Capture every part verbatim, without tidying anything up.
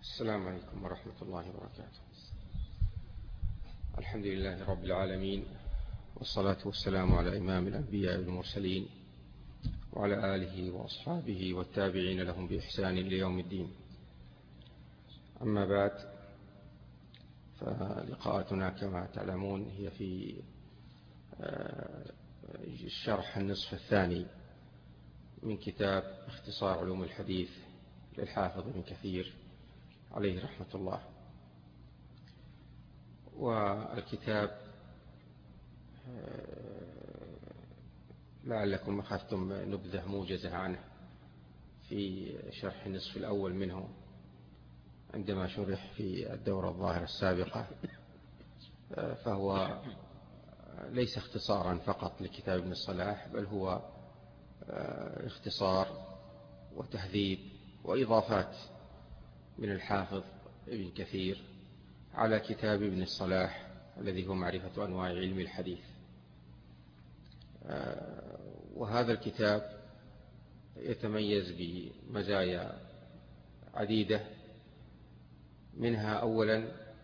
السلام عليكم ورحمة الله وبركاته. الحمد لله رب العالمين، والصلاة والسلام على إمام الأنبياء والمرسلين وعلى آله وأصحابه والتابعين لهم بإحسان إلى يوم الدين. أما بعد، فلقاءاتنا كما تعلمون هي في الشرح النصف الثاني من كتاب اختصار علوم الحديث للحافظ ابن كثير عليه رحمة الله. والكتاب لعلكم أخذتم نبذة موجزة عنه في شرح النصف الأول منه عندما شرح في الدورة الظاهرة السابقة، فهو ليس اختصارا فقط لكتاب ابن الصلاح، بل هو اختصار وتهذيب وإضافات من الحافظ ابن كثير على كتاب ابن الصلاح الذي هو معرفة أنواع علم الحديث. وهذا الكتاب يتميز بمزايا عديدة، منها أولا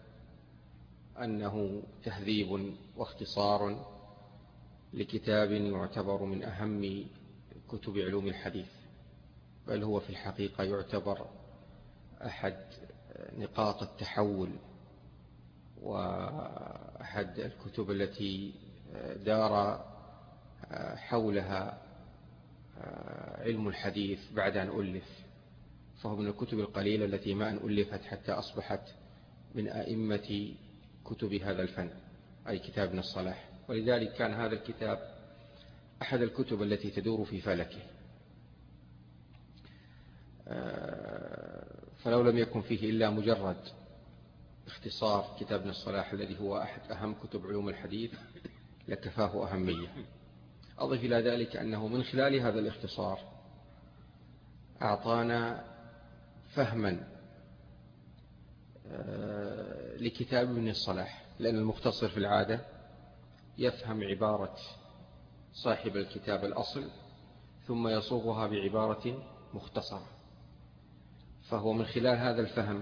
أنه تهذيب واختصار لكتاب يعتبر من أهم كتب علوم الحديث، بل هو في الحقيقة يعتبر أحد نقاط التحول وأحد الكتب التي دار حولها علم الحديث بعد أن ألف، فهو من الكتب القليلة التي ما أن ألفت حتى أصبحت من أئمة كتب هذا الفن، أي كتاب ابن الصلاح. ولذلك كان هذا الكتاب أحد الكتب التي تدور في فلكه، فلو لم يكن فيه إلا مجرد اختصار كتاب ابن الصلاح الذي هو أحد أهم كتب علوم الحديث لكفاه أهمية. أضف إلى ذلك أنه من خلال هذا الاختصار أعطانا فهما لكتاب ابن الصلاح، لأن المختصر في العادة يفهم عبارة صاحب الكتاب الأصل ثم يصوغها بعبارة مختصرة، فهو من خلال هذا الفهم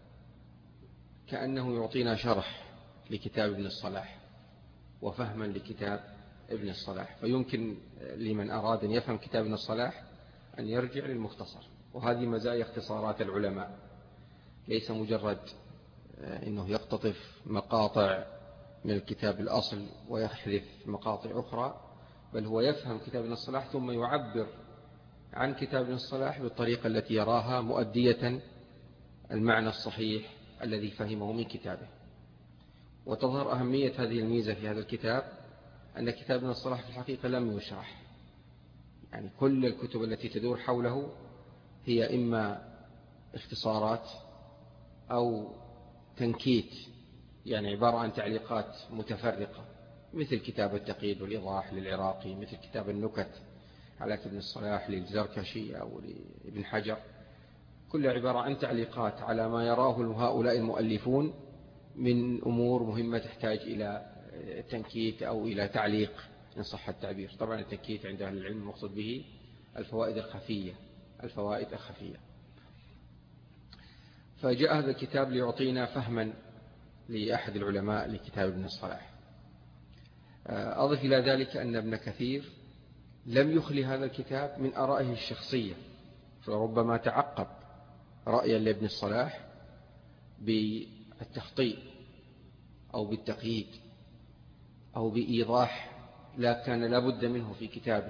كأنه يعطينا شرح لكتاب ابن الصلاح وفهما لكتاب ابن الصلاح، فيمكن لمن أراد أن يفهم كتاب ابن الصلاح أن يرجع للمختصر. وهذه مزايا اختصارات العلماء، ليس مجرد أنه يقتطف مقاطع من الكتاب الأصل ويحذف مقاطع أخرى، بل هو يفهم كتاب ابن الصلاح ثم يعبر عن كتاب ابن الصلاح بالطريقة التي يراها مؤدية المعنى الصحيح الذي فهمه من كتابه. وتظهر أهمية هذه الميزة في هذا الكتاب أن كتاب ابن الصلاح في الحقيقة لم يشرح، يعني كل الكتب التي تدور حوله هي إما اختصارات أو تنكيت، يعني عبارة عن تعليقات متفرقة، مثل كتاب التقييد والإيضاح للعراقي، مثل كتاب النكت على ابن الصلاح للزركشي أو لابن حجر، كل عبارة عن تعليقات على ما يراه هؤلاء المؤلفون من أمور مهمة تحتاج إلى تنكيت أو إلى تعليق إن صح التعبير. طبعا التنكيت عند أهل العلم المقصود به الفوائد الخفية الفوائد الخفية فجاء هذا الكتاب ليعطينا فهما لأحد العلماء لكتاب ابن الصلاح. أضف إلى ذلك أن ابن كثير لم يخلي هذا الكتاب من آرائه الشخصية، فربما تعقب رأيا لابن الصلاح بالتخطيط أو بالتقييد أو بإيضاح لا كان لابد منه في كتابه.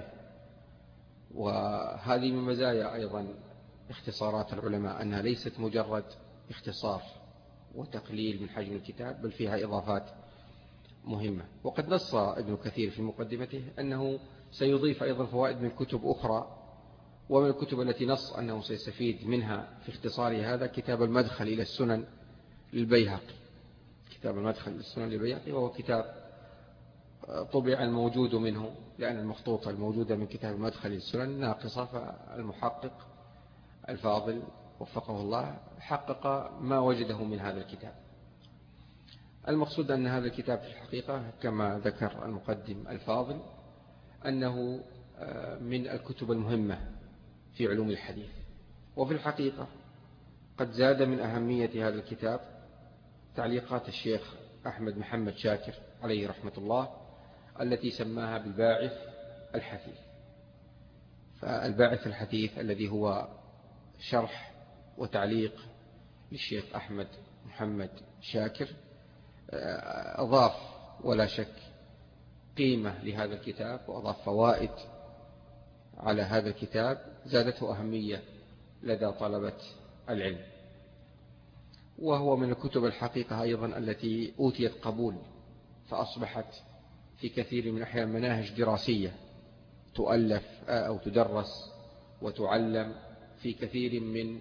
وهذه من مزايا أيضا اختصارات العلماء، أنها ليست مجرد اختصار وتقليل من حجم الكتاب، بل فيها إضافات مهمة. وقد نص ابن كثير في مقدمته أنه سيضيف أيضا فوائد من كتب أخرى، ومن الكتب التي نص أنه سيستفيد منها في اختصار هذا كتاب المدخل إلى السنن للبيهقي. كتاب المدخل إلى السنن للبيهقي وهو كتاب طبع الموجود منه، لأن المخطوطة الموجودة من كتاب المدخل إلى السنن ناقصة، فالمحقق الفاضل وفقه الله حقق ما وجده من هذا الكتاب. المقصود أن هذا الكتاب في الحقيقة كما ذكر المقدم الفاضل أنه من الكتب المهمة في علوم الحديث. وفي الحقيقة قد زاد من أهمية هذا الكتاب تعليقات الشيخ أحمد محمد شاكر عليه رحمة الله التي سماها بالباعث الحثيث. فالباعث الحثيث الذي هو شرح وتعليق للشيخ أحمد محمد شاكر أضاف ولا شك قيمة لهذا الكتاب، وأضاف فوائد على هذا الكتاب زادته أهمية لدى طلبة العلم. وهو من الكتب الحقيقة أيضا التي أوتيت قبول، فأصبحت في كثير من الأحيان مناهج دراسية تؤلف أو تدرس وتعلم في كثير من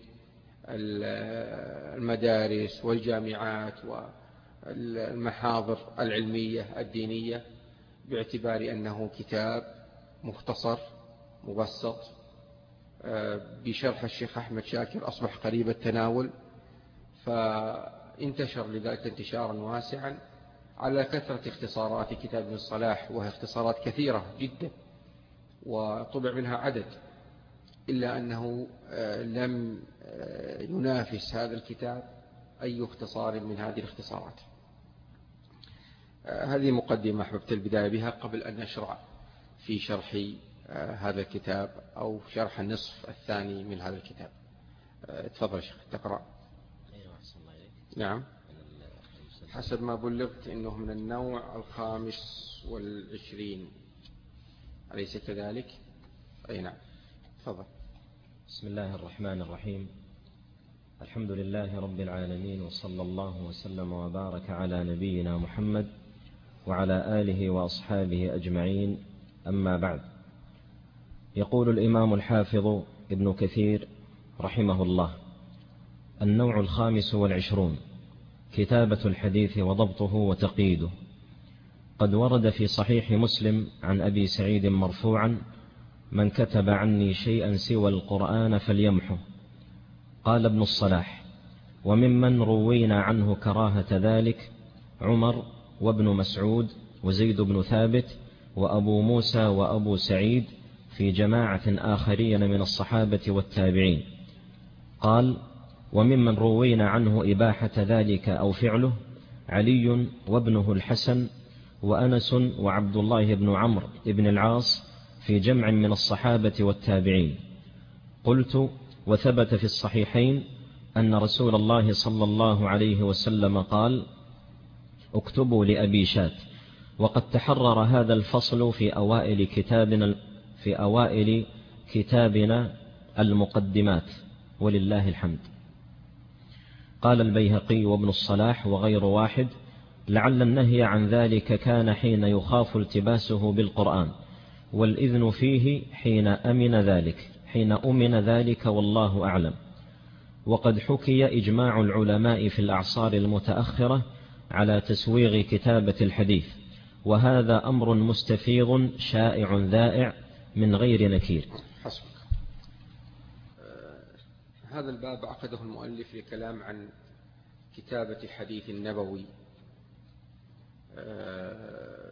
المدارس والجامعات والمحاضر العلمية الدينية، باعتبار أنه كتاب مختصر مبسط بشرح الشيخ أحمد شاكر أصبح قريب التناول، فانتشر لذلك انتشارا واسعا على كثرة اختصارات كتاب ابن الصلاح، وهي اختصارات كثيرة جدا وطبع منها عدد، إلا أنه لم ينافس هذا الكتاب أي اختصار من هذه الاختصارات. هذه مقدمة أحببت البداية بها قبل أن نشرع في شرح هذا الكتاب أو شرح النصف الثاني من هذا الكتاب. تفضل شيخ تقرأ. نعم، حسب ما بلغت إنه من النوع الخامس والعشرين، أليس كذلك؟ أي نعم، تفضل. بسم الله الرحمن الرحيم. الحمد لله رب العالمين، وصلى الله وسلم وبارك على نبينا محمد وعلى آله وأصحابه أجمعين، أما بعد. يقول الإمام الحافظ ابن كثير رحمه الله: النوع الخامس والعشرون، كتابة الحديث وضبطه وتقييده. قد ورد في صحيح مسلم عن أبي سعيد مرفوعا: من كتب عني شيئا سوى القرآن فليمحه. قال ابن الصلاح: وممن روينا عنه كراهة ذلك عمر وابن مسعود وزيد بن ثابت وأبو موسى وأبو سعيد في جماعة آخرين من الصحابة والتابعين. قال: وممن روينا عنه إباحة ذلك أو فعله علي وابنه الحسن وأنس وعبد الله بن عمرو بن العاص في جمع من الصحابة والتابعين. قلت: وثبت في الصحيحين أن رسول الله صلى الله عليه وسلم قال: اكتبوا لأبي شات. وقد تحرر هذا الفصل في أوائل كتابنا في أوائل كتابنا المقدمات، ولله الحمد. قال البيهقي وابن الصلاح وغير واحد: لعل النهي عن ذلك كان حين يخاف التباسه بالقرآن، والإذن فيه حين أمن ذلك حين أمن ذلك والله أعلم. وقد حكي إجماع العلماء في الأعصار المتأخرة على تسويغ كتابة الحديث، وهذا أمر مستفيض شائع ذائع من غير نكير. حسبك. آه هذا الباب عقده المؤلف لكلام عن كتابة الحديث النبوي، آه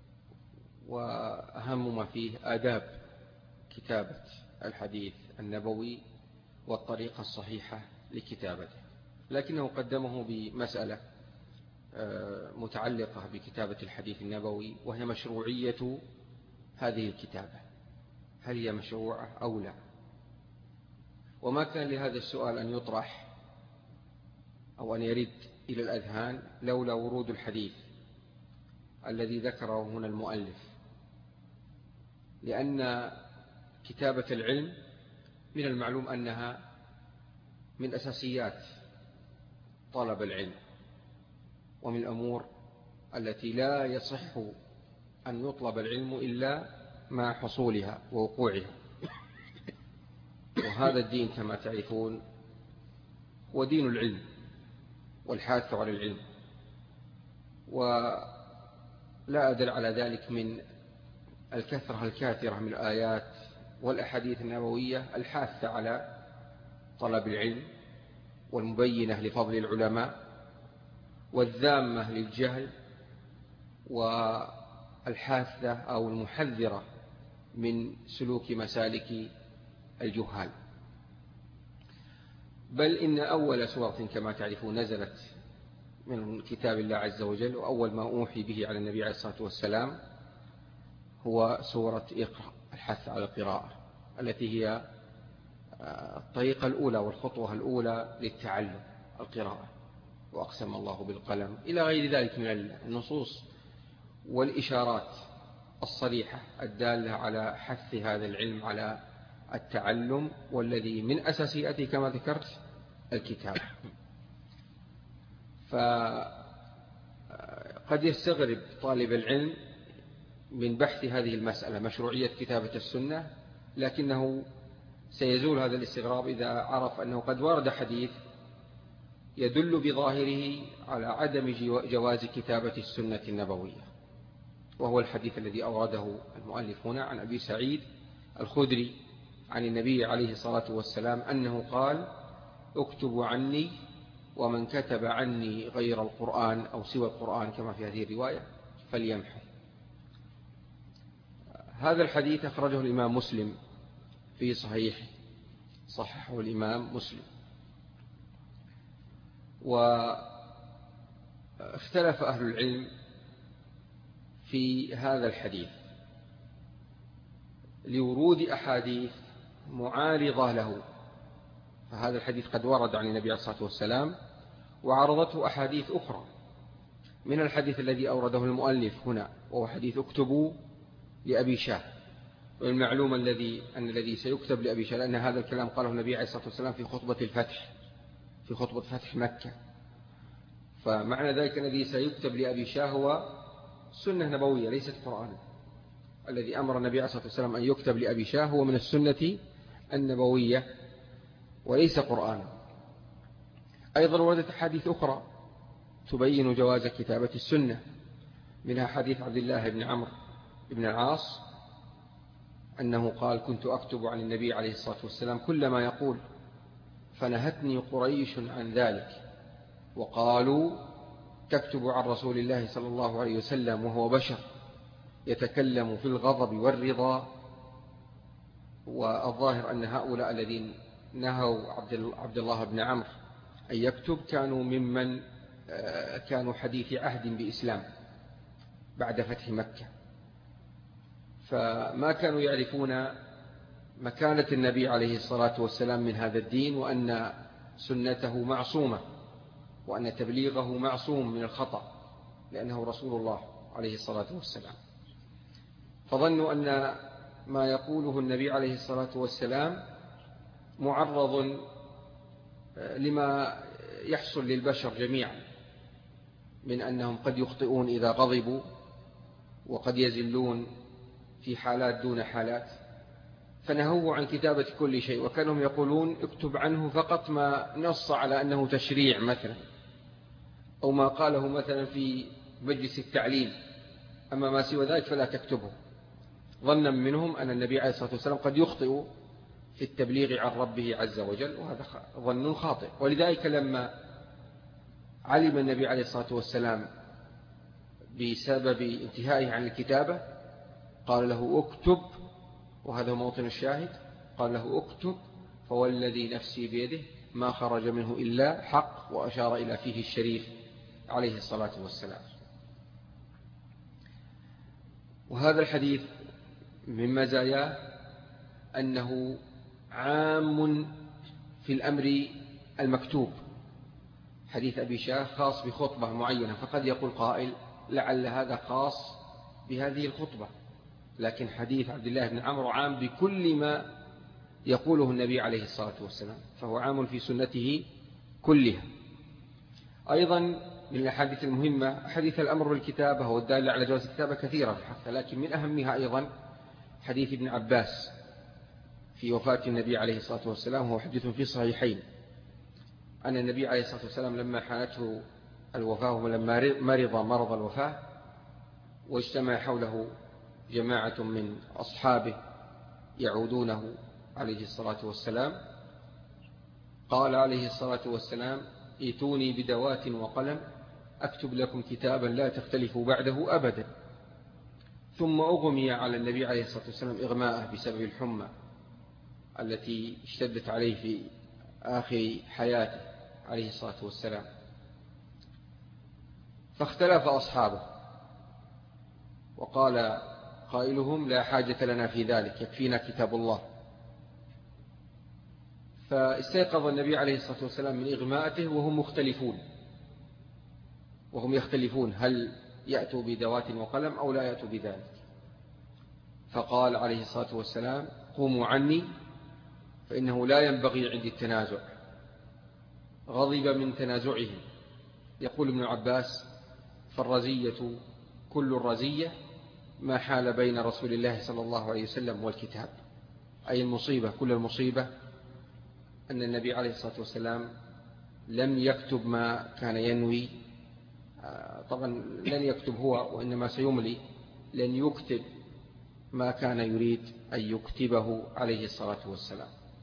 وأهم ما فيه آداب كتابة الحديث النبوي والطريقة الصحيحة لكتابته، لكنه قدمه بمسألة متعلقة بكتابة الحديث النبوي، وهي مشروعية هذه الكتابة، هل هي مشروعة أو لا؟ وما كان لهذا السؤال أن يطرح أو أن يرد إلى الأذهان لولا ورود الحديث الذي ذكره هنا المؤلف، لأن كتابة العلم من المعلوم أنها من أساسيات طلب العلم، ومن الأمور التي لا يصح أن يطلب العلم إلا مع حصولها ووقوعها. وهذا الدين كما تعرفون هو دين العلم والحاث على العلم، ولا أدل على ذلك من الكثرة الكاثرة من الآيات والأحاديث النبوية الحاثة على طلب العلم والمبينة لفضل العلماء والذامة للجهل والحاثة أو المحذرة من سلوك مسالك الجهال. بل إن أول سورة كما تعرفون نزلت من كتاب الله عز وجل، وأول ما أوحي به على النبي عليه الصلاة والسلام هو سورة اقرأ، الحث على القراءة، التي هي الطريقة الأولى والخطوة الأولى للتعلم، القراءة. وأقسم الله بالقلم إلى غير ذلك من النصوص والإشارات الصريحة الدالة على حث هذا العلم على التعلم، والذي من أساسياته كما ذكرت الكتاب. فقد يستغرب طالب العلم من بحث هذه المسألة، مشروعية كتابة السنة، لكنه سيزول هذا الاستغراب إذا عرف أنه قد ورد حديث يدل بظاهره على عدم جواز كتابة السنة النبوية، وهو الحديث الذي أورده المؤلف هنا عن أبي سعيد الخدري عن النبي عليه الصلاة والسلام أنه قال: اكتبوا عني، ومن كتب عني غير القرآن أو سوى القرآن كما في هذه الرواية فليمحو. هذا الحديث أخرجه الإمام مسلم في صحيحه، صححه الإمام مسلم. واختلف أهل العلم في هذا الحديث لورود أحاديث معارضة له. فهذا الحديث قد ورد عن النبي عليه الصلاة والسلام، وعرضته أحاديث أخرى من الحديث الذي أورده المؤلف هنا، وهو حديث اكتبوا لأبي شاه. والمعلوم الذي أن الذي سيكتب لأبي شاه، لأن هذا الكلام قاله النبي عليه الصلاة والسلام في خطبة الفتح، في خطبة فتح مكة. فمعنى ذلك الذي سيكتب لأبي شاه هو سنة نبوية ليست قرآن. الذي أمر النبي عليه الصلاة والسلام أن يكتب لأبي شاه هو من السنة النبوية وليس قرآن. أيضا وردت حديث أخرى تبين جواز كتابة السنة، منها حديث عبد الله بن عمرو بن العاص أنه قال: كنت أكتب عن النبي عليه الصلاة والسلام كل ما يقول، فنهتني قريش عن ذلك، وقالوا: تكتب عن رسول الله صلى الله عليه وسلم وهو بشر يتكلم في الغضب والرضا. والظاهر أن هؤلاء الذين نهوا عبد الله بن عمرو أن يكتب كانوا ممن كانوا حديث عهد بإسلام بعد فتح مكة، فما كانوا يعرفون مكانة النبي عليه الصلاة والسلام من هذا الدين، وأن سنته معصومة، وأن تبليغه معصوم من الخطأ، لأنه رسول الله عليه الصلاة والسلام. فظنوا أن ما يقوله النبي عليه الصلاة والسلام معرض لما يحصل للبشر جميعا من أنهم قد يخطئون إذا غضبوا، وقد يزلون في حالات دون حالات، فنهوا عن كتابة كل شيء. وكانوا يقولون: اكتب عنه فقط ما نص على أنه تشريع مثلا، أو ما قاله مثلا في مجلس التعليم، أما ما سوى ذلك فلا تكتبه، ظنا منهم أن النبي عليه الصلاة والسلام قد يخطئ في التبليغ عن ربه عز وجل، وهذا ظن خاطئ. ولذلك لما علم النبي عليه الصلاة والسلام بسبب انتهائه عن الكتابة قال له: اكتب، وهذا موطن الشاهد، قال له: اكتب فوالذي نفسي بيده ما خرج منه إلا حق، وأشار إلى فيه الشريف عليه الصلاة والسلام. وهذا الحديث من مزاياه أنه عام في الأمر المكتوب. حديث أبي شاه خاص بخطبة معينة، فقد يقول قائل: لعل هذا خاص بهذه الخطبة، لكن حديث عبد الله بن عمرو عام بكل ما يقوله النبي عليه الصلاة والسلام، فهو عام في سنته كلها. أيضا من الأحاديث المهمة حديث الأمر بالكتابة والدالة على جواز الكتابة كثيرة في الحق، لكن من أهمها أيضا حديث ابن عباس في وفاة النبي عليه الصلاة والسلام، وهو حديث في صحيحين، أن النبي عليه الصلاة والسلام لما حانته الوفاة ولما مرض مرض الوفاة واجتمع حوله جماعة من أصحابه يعودونه عليه الصلاة والسلام، قال عليه الصلاة والسلام: ائتوني بدوات وقلم أكتب لكم كتابا لا تختلفوا بعده أبدا. ثم أغمي على النبي عليه الصلاة والسلام إغماءه بسبب الحمى التي اشتدت عليه في آخر حياته عليه الصلاة والسلام. فاختلف أصحابه، وقال قائلهم لا حاجة لنا في ذلك، يكفينا كتاب الله. فاستيقظ النبي عليه الصلاة والسلام من إغماءته وهم مختلفون، وهم يختلفون هل يأتوا بدوات وقلم أو لا يأتوا بذلك. فقال عليه الصلاة والسلام قوموا عني فإنه لا ينبغي عندي التنازع. غضب من تنازعهم. يقول ابن عباس فالرزية كل الرزية ما حال بين رسول الله صلى الله عليه وسلم والكتاب، أي المصيبة كل المصيبة أن النبي عليه الصلاة والسلام لم يكتب ما كان ينوي. طبعا لن يكتب هو، وإنما سيملي، لن يكتب ما كان يريد أن يكتبه عليه الصلاة والسلام.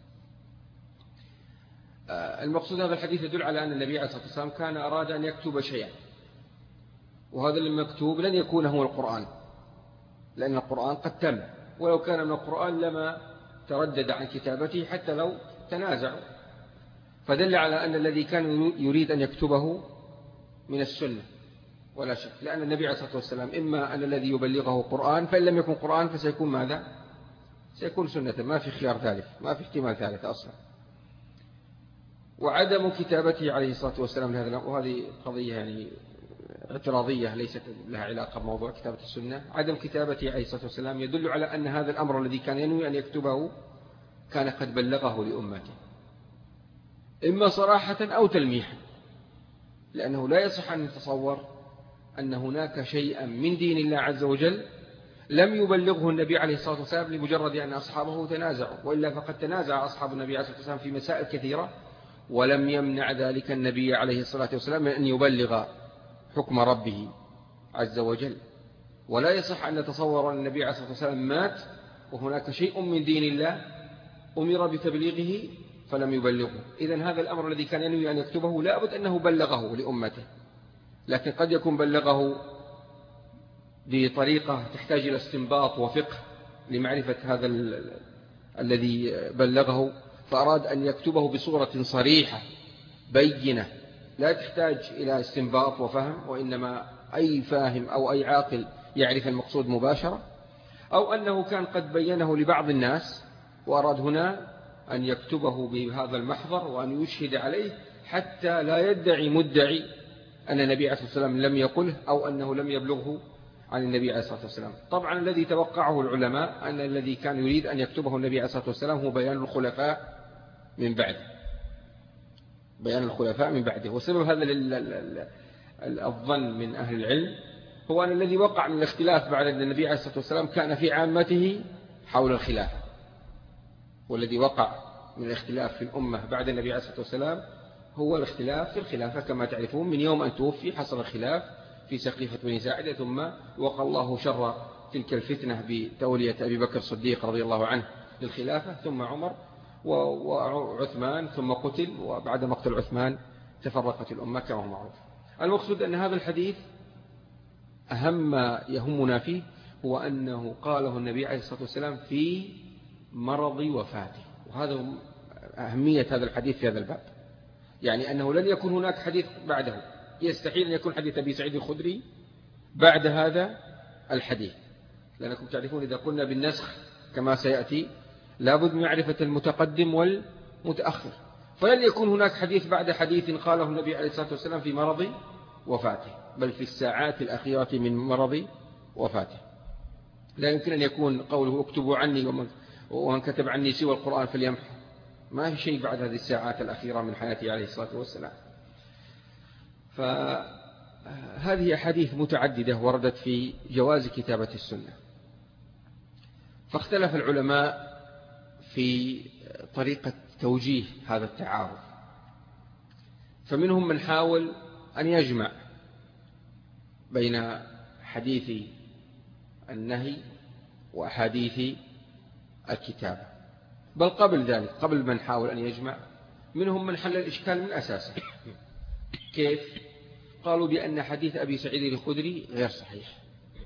المقصود هذا الحديث يدل على أن النبي عليه الصلاة والسلام كان أراد أن يكتب شيئا، وهذا المكتوب لن يكون هو القرآن، لأن القرآن قد تم، ولو كان من القرآن لما تردد عن كتابته حتى لو تنازعوا. فدل على أن الذي كان يريد أن يكتبه من السنة ولا شك، لأن النبي عليه الصلاة والسلام إما أن الذي يبلغه قرآن، فإن لم يكن قرآن فسيكون ماذا؟ سيكون سنة، ما في خيار ثالث، ما في احتمال ثالث أصلا. وعدم كتابته عليه الصلاة والسلام لهذا، وهذه قضية يعني اعتراضية ليست لها علاقة بموضوع كتابة السنة. عدم كتابته عليه الصلاة والسلام يدل على أن هذا الأمر الذي كان ينوي أن يكتبه كان قد بلغه لأمته، إما صراحة أو تلميحا، لأنه لا يصح أن نتصور أن هناك شيئا من دين الله عز وجل لم يبلغه النبي عليه الصلاة والسلام لمجرد أن أصحابه تنازعوا، وإلا فقد تنازع أصحاب النبي عليه الصلاة والسلام في مسائل كثيرة، ولم يمنع ذلك النبي عليه الصلاة والسلام من أن يبلغ حكم ربه عز وجل. ولا يصح أن نتصور أن النبي عليه الصلاة والسلام مات وهناك شيء من دين الله أمر بتبليغه فلم يبلغه. إذن هذا الأمر الذي كان ينوي أن يكتبه لا بد أنه بلغه لأمته، لكن قد يكون بلغه بطريقة تحتاج إلى استنباط وفقه لمعرفة هذا الذي بلغه، فأراد أن يكتبه بصورة صريحة بينة لا تحتاج إلى استنباط وفهم، وإنما أي فاهم أو أي عاقل يعرف المقصود مباشرة. أو أنه كان قد بينه لبعض الناس وأراد هنا أن يكتبه بهذا المحضر وأن يشهد عليه حتى لا يدعي مدعي أن النبي عليه الصلاة والسلام لم يقله أو أنه لم يبلغه عن النبي عليه الصلاة والسلام. طبعا الذي توقعه العلماء أن الذي كان يريد أن يكتبه النبي عليه الصلاة والسلام هو بيان الخلفاء من بعده، بيان الخلفاء من بعده. وسبب هذا الظن من أهل العلم هو أن الذي وقع من الاختلاف بعد النبي عليه الصلاة والسلام كان في عامته حول الخلافة، والذي وقع من الاختلاف في الأمة بعد النبي عليه الصلاة والسلام هو الاختلاف في الخلافة. كما تعرفون من يوم أن توفي حصل الخلاف في سقيفة بني ساعدة، ثم وقى الله شر تلك الفتنة بتولية أبي بكر الصديق رضي الله عنه للخلافة، ثم عمر وعثمان، ثم قتل، وبعد مقتل عثمان تفرقت الأمة كما هو معروف. المقصود أن هذا الحديث أهم ما يهمنا فيه هو أنه قاله النبي عليه الصلاة والسلام في مرض وفاته، وهذا أهمية هذا الحديث في هذا الباب، يعني أنه لن يكون هناك حديث بعده، يستحيل أن يكون حديث أبي سعيد الخدري بعد هذا الحديث، لأنكم تعرفون إذا قلنا بالنسخ كما سيأتي لابد من معرفة المتقدم والمتأخر، فلن يكون هناك حديث بعد حديث قاله النبي عليه الصلاة والسلام في مرض وفاته، بل في الساعات الأخيرة من مرض وفاته. لا يمكن أن يكون قوله اكتبوا عني ومن, ومن كتب عني سوى القرآن فليمحو، ما في شيء بعد هذه الساعات الأخيرة من حياته عليه الصلاة والسلام. فهذه أحاديث متعددة وردت في جواز كتابة السنة. فاختلف العلماء في طريقة توجيه هذا التعارض، فمنهم من حاول أن يجمع بين حديث النهي وأحاديث الكتابة، بل قبل ذلك قبل من حاول أن يجمع منهم من حل الإشكال من أساسه. كيف؟ قالوا بأن حديث أبي سعيد الخدري غير صحيح،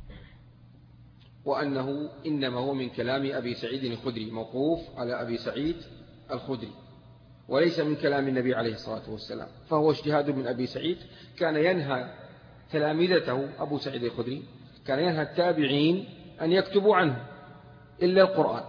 وأنه إنما هو من كلام أبي سعيد الخدري موقوف على أبي سعيد الخدري، وليس من كلام النبي عليه الصلاة والسلام، فهو اجتهاد من أبي سعيد. كان ينهى تلامذته أبو سعيد الخدري كان ينهى التابعين أن يكتبوا عنه إلا القرآن،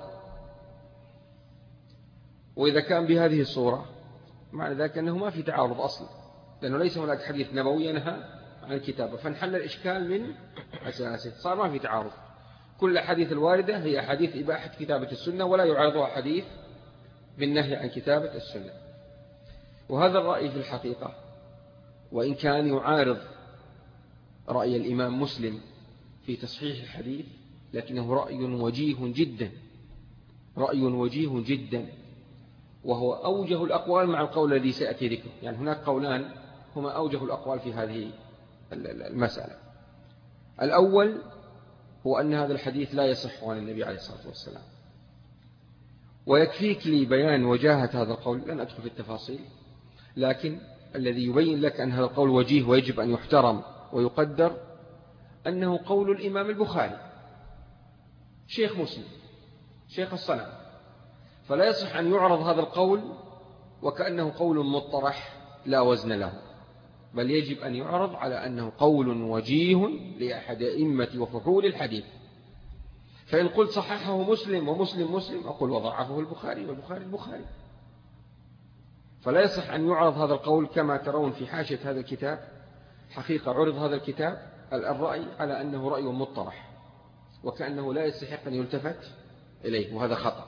وإذا كان بهذه الصورة معنى ذلك أنه ما في تعارض أصلا، لأنه ليس هناك حديث نبوي ينهى عن الكتابة، فانحل الإشكال من أساسه، صار ما في تعارض. كل حديث الواردة هي حديث إباحة كتابة السنة، ولا يعارضها حديث بالنهي عن كتابة السنة. وهذا الرأي في الحقيقة وإن كان يعارض رأي الإمام مسلم في تصحيح الحديث، لكنه رأي وجيه جدا، رأي وجيه جدا، وهو أوجه الأقوال مع القول الذي سيأتي ذكره. يعني هناك قولان هما أوجه الأقوال في هذه المسألة. الأول هو أن هذا الحديث لا يصح عن النبي عليه الصلاة والسلام، ويكفيك لي بيان وجاهة هذا القول، لن أدخل في التفاصيل، لكن الذي يبين لك أن هذا القول وجيه ويجب أن يحترم ويقدر أنه قول الإمام البخاري شيخ مسلم شيخ الصنع، فلا يصح أن يعرض هذا القول وكأنه قول مطرح لا وزن له، بل يجب أن يعرض على أنه قول وجيه لأحد أئمة وفحول الحديث. فإن قلت صححه مسلم ومسلم مسلم أقول وضعفه البخاري والبخاري البخاري. فلا يصح أن يعرض هذا القول كما ترون في حاشية هذا الكتاب. حقيقة عرض هذا الكتاب الرأي على أنه رأي مطرح، وكأنه لا يستحق أن يلتفت إليه، وهذا خطأ.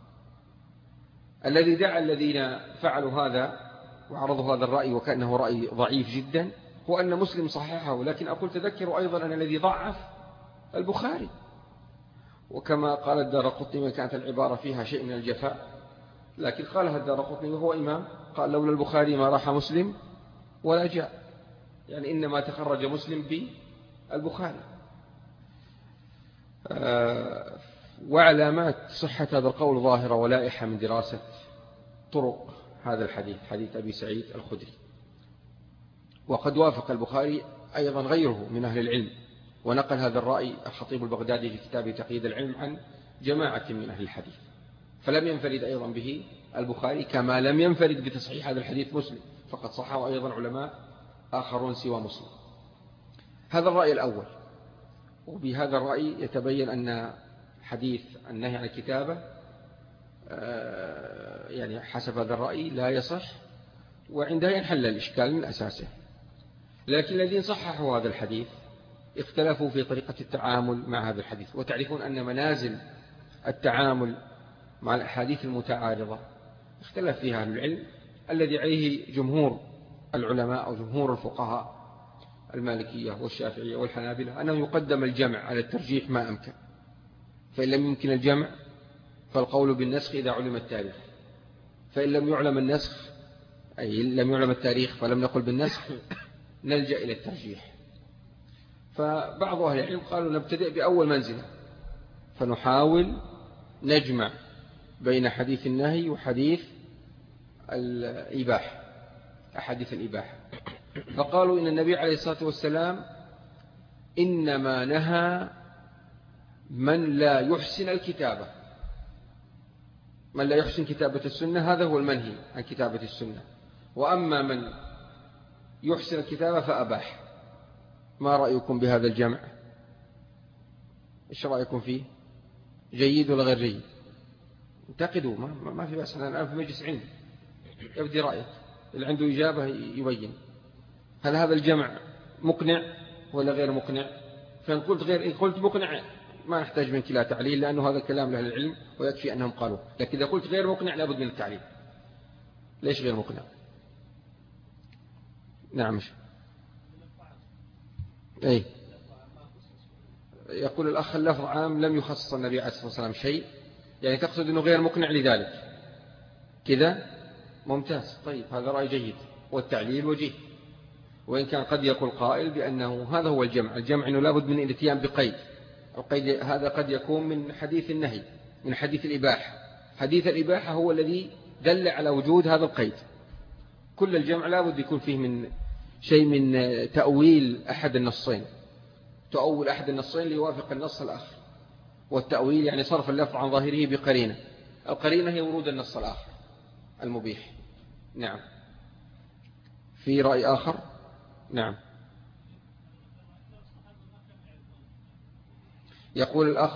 الذي دعا الذين فعلوا هذا وعرضوا هذا الرأي وكأنه رأي ضعيف جدا هو أن مسلم صححه، لكن أقول تذكروا أيضا أن الذي ضعف البخاري، وكما قال الدارقطني من كانت العبارة فيها شيء من الجفاء، لكن قالها الدارقطني وهو إمام، قال لولا البخاري ما راح مسلم ولا جاء، يعني إنما تخرج مسلم بالبخاري. آه وعلامات صحة هذا القول ظاهرة ولائحة من دراسة طرق هذا الحديث، حديث أبي سعيد الخدري. وقد وافق البخاري أيضا غيره من أهل العلم، ونقل هذا الرأي الخطيب البغدادي في كتابه تقييد العلم عن جماعة من أهل الحديث، فلم ينفرد أيضا به البخاري، كما لم ينفرد بتصحيح هذا الحديث مسلم، فقد صححه أيضا علماء آخرون سوى مسلم. هذا الرأي الأول. وبهذا الرأي يتبين أن حديث النهي عن الكتابة يعني حسب هذا الرأي لا يصح، وعندها ينحل الإشكال من أساسه. لكن الذين صححوا هذا الحديث اختلفوا في طريقة التعامل مع هذا الحديث. وتعرفون أن منازل التعامل مع الأحاديث المتعارضة اختلف فيها أهل العلم. الذي عليه جمهور العلماء أو جمهور الفقهاء المالكية والشافعية والحنابلة أنه يقدم الجمع على الترجيح ما أمكن، فإن لم يمكن الجمع فالقول بالنسخ إذا علم التاريخ، فإن لم يعلم النسخ أي لم يعلم التاريخ فلم نقل بالنسخ نلجأ إلى الترجيح. فبعض أهل العلم قالوا نبتدئ بأول منزلة، فنحاول نجمع بين حديث النهي وحديث الإباحة، أحاديث الإباحة. فقالوا إن النبي عليه الصلاة والسلام إنما نهى من لا يحسن الكتابة، من لا يحسن كتابة السنة هذا هو المنهي عن كتابة السنة، وأما من يحسن الكتابة فأباح. ما رأيكم بهذا الجمع؟ إيش رأيكم فيه؟ جيد ولا غير جيد؟ انتقدوا، ما, ما في بأس. أنا الآن في مجلس علم، يبدي رأيك، اللي عنده إجابة يبين. هل هذا الجمع مقنع ولا غير مقنع؟ فإن قلت غير إن قلت مقنع ما نحتاج منك لا تعليل، لأنه هذا الكلام لأهل العلم ويكفي أنهم قالوا. لكن إذا قلت غير مقنع لابد من التعليل. ليش غير مقنع؟ نعم. أي يقول الأخ اللفظ عام لم يخصص النبي عليه الصلاة والسلام شيء، يعني تقصد أنه غير مقنع لذلك كذا؟ ممتاز. طيب هذا رأي جيد، والتعليل وجيه. وإن كان قد يقول قائل بأنه هذا هو الجمع، الجمع أنه لابد من الاتيان بقيد، القيد هذا قد يكون من حديث النهي، من حديث الإباحة. حديث الإباحة هو الذي دل على وجود هذا القيد. كل الجمع لابد يكون فيه من شيء من تأويل أحد النصين، تأول أحد النصين ليوافق النص الآخر. والتأويل يعني صرف اللفظ عن ظاهره بقرينة، القرينة هي ورود النص الآخر المبيح. نعم. في رأي آخر؟ نعم. يقول الأخ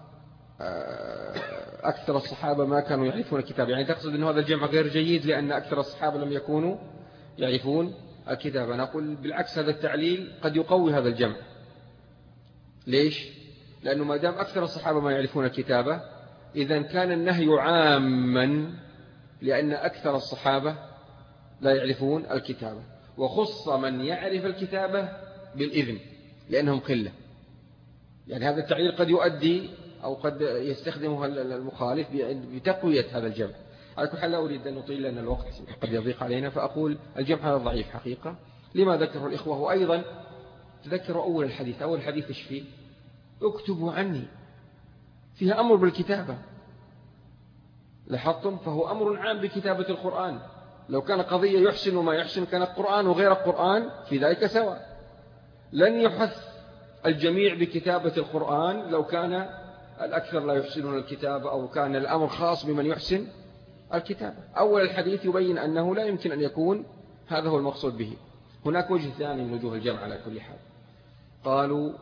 أكثر الصحابة ما كانوا يعرفون الكتاب، يعني تقصد أن هذا الجمع غير جيد لأن أكثر الصحابة لم يكونوا يعرفون الكتاب. أنا أقول بالعكس، هذا التعليل قد يقوي هذا الجمع. ليش؟ لأنه ما دام أكثر الصحابة ما يعرفون الكتابة، إذن كان النهي عاما لأن أكثر الصحابة لا يعرفون الكتابة، وخص من يعرف الكتابة بالإذن لأنهم قلة. يعني هذا التعليل قد يؤدي أو قد يستخدمه المخالف بتقوية هذا الجمع. على كل حال لا أريد أن نطيل لأن الوقت قد يضيق علينا، فأقول الجمع هذا ضعيف حقيقة. لما ذكره الإخوة؟ وأيضا تذكروا أول الحديث. أول الحديث إيش فيه؟ اكتبوا عني، فيها أمر بالكتابة. لاحظتم؟ فهو أمر عام بكتابة القرآن. لو كان قضية يحسن وما يحسن كان القرآن وغير القرآن في ذلك سواء. لن يحث الجميع بكتابة القرآن لو كان الأكثر لا يحسنون الكتابة أو كان الأمر خاص بمن يحسن الكتابة. أول الحديث يبين أنه لا يمكن أن يكون هذا هو المقصود به. هناك وجه ثاني من وجوه الجمع على كل حال. قالوا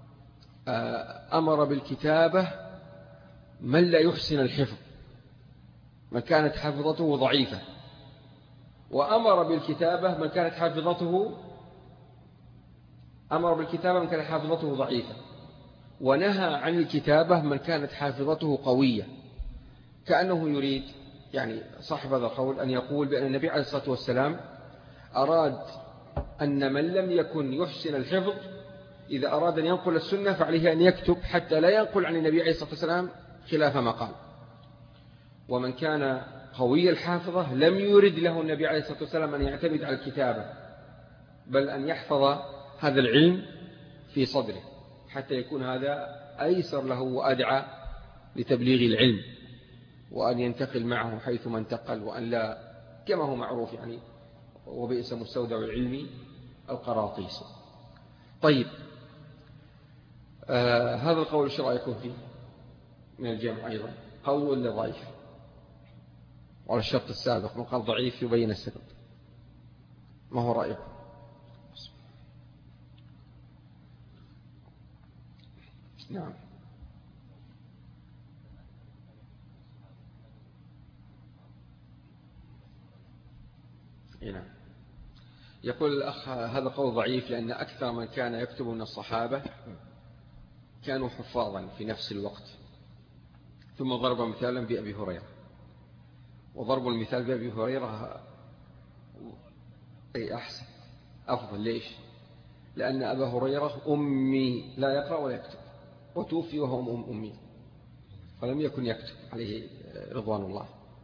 أمر بالكتابة من لا يحسن الحفظ، من كانت حافظته ضعيفة، وأمر بالكتابة من كانت حافظته أمر بالكتابة من كانت حافظته ضعيفة، ونهى عن الكتابة من كانت حافظته قوية. كأنه يريد يعني صاحب هذا القول أن يقول بأن النبي عليه الصلاة والسلام أراد أن من لم يكن يحسن الحفظ إذا أراد أن ينقل السنة فعليه أن يكتب حتى لا ينقل عن النبي عليه الصلاة والسلام خلاف ما قال. ومن كان قوي الحافظة لم يرد له النبي عليه الصلاة والسلام أن يعتمد على الكتابة، بل أن يحفظ هذا العلم في صدره حتى يكون هذا أيسر له وأدعى لتبليغ العلم، وأن ينتقل معه حيثما انتقل، وأن لا كما هو معروف يعني وبئس مستودع العلم القراطيس. طيب آه هذا القول ايش رأيكم فيه من الجمع؟ أيضا قول ولا ضعيف؟ وعلى الشرط السابق من قال ضعيف يبين السبب. ما هو رأيكم؟ نعم. نعم. يقول الأخ هذا قول ضعيف لأن أكثر من كان يكتب من الصحابة كانوا حفاظا في نفس الوقت. ثم ضرب مثالا بأبي هريرة، وضرب المثال بأبي هريرة أي أحسن أفضل. ليش؟ لأن أبا هريرة أمي لا يقرأ ولا يكتب، وتوفي وهو أم أمي، فلم يكن يكتب عليه رضوان الله.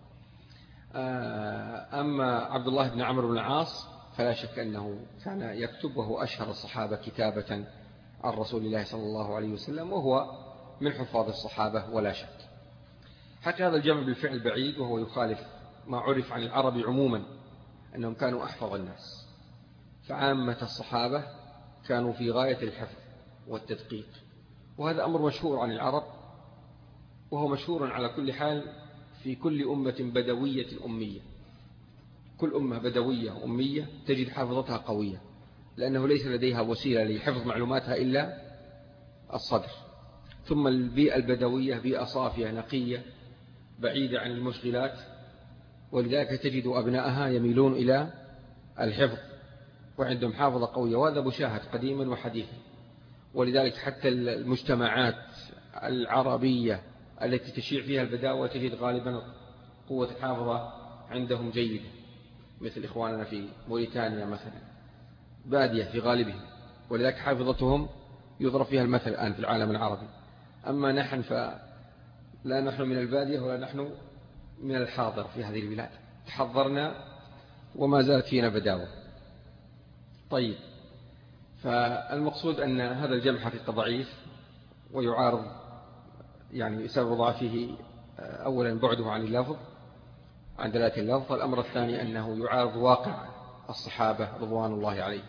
أما عبد الله بن عمرو بن العاص فلا شك أنه كان يكتب، وهو أشهر الصحابة كتابة عن رسول الله صلى الله عليه وسلم، وهو من حفاظ الصحابة ولا شك. حتى هذا الجمع بالفعل بعيد، وهو يخالف ما عرف عن العرب عموما أنهم كانوا أحفظ الناس، فعامة الصحابة كانوا في غاية الحفظ والتدقيق، وهذا أمر مشهور عن العرب، وهو مشهور على كل حال في كل أمة بدوية أمية. كل أمة بدوية أمية تجد حافظتها قوية، لأنه ليس لديها وسيلة لحفظ معلوماتها إلا الصدر. ثم البيئة البدوية بيئة صافية نقية بعيدة عن المشغلات، ولذلك تجد أبنائها يميلون إلى الحفظ وعندهم حافظة قوية، وهذا مشاهد قديما وحديثا. ولذلك حتى المجتمعات العربية التي تشيع فيها البداوة تجد غالبا قوة الحافظة عندهم جيدة، مثل إخواننا في موريتانيا مثلا، بادية في غالبهم، ولذلك حافظتهم يضرب فيها المثل الآن في العالم العربي. أما نحن فلا نحن من البادية ولا نحن من الحاضر في هذه البلاد، تحضرنا وما زالت فينا بداوة. طيب، فالمقصود أن هذا الجمع حقيقة ضعيف، ويعارض يعني سبب ضعفه أولا بعده عن اللفظ، عن دلالة اللفظ. الأمر الثاني أنه يعارض واقع الصحابة رضوان الله عليهم.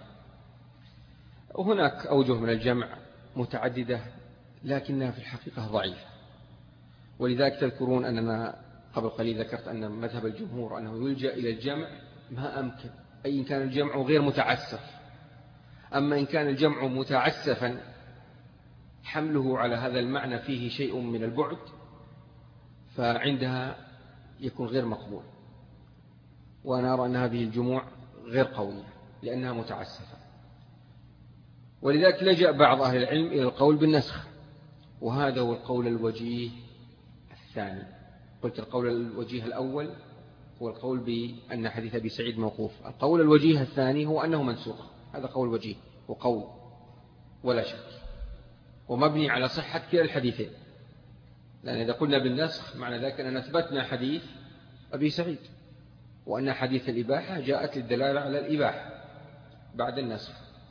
وهناك أوجه من الجمع متعددة لكنها في الحقيقة ضعيفة، ولذلك تذكرون أننا قبل قليل ذكرت أن مذهب الجمهور أنه يلجأ إلى الجمع ما أمكن، أي إن كان الجمع غير متعسف. أما إن كان الجمع متعسفا حمله على هذا المعنى فيه شيء من البعد، فعندها يكون غير مقبول. وأنا أرى أن هذه الجموع غير قوية لأنها متعسفة. ولذلك لجأ بعض أهل العلم إلى القول بالنسخ، وهذا هو القول الوجيه الثاني. قلت القول الوجيه الأول هو القول بأن حديث أبي سعيد موقوف، القول الوجيه الثاني هو أنه منسوخ. هذا قول وجيه وقول ولا شك، ومبني على صحة كلا الحديثين. لأن إذا قلنا بالنسخ معنى ذلك أننا أثبتنا حديث أبي سعيد، وأن حديث الإباحة جاءت للدلالة على الإباحة بعد النسخ.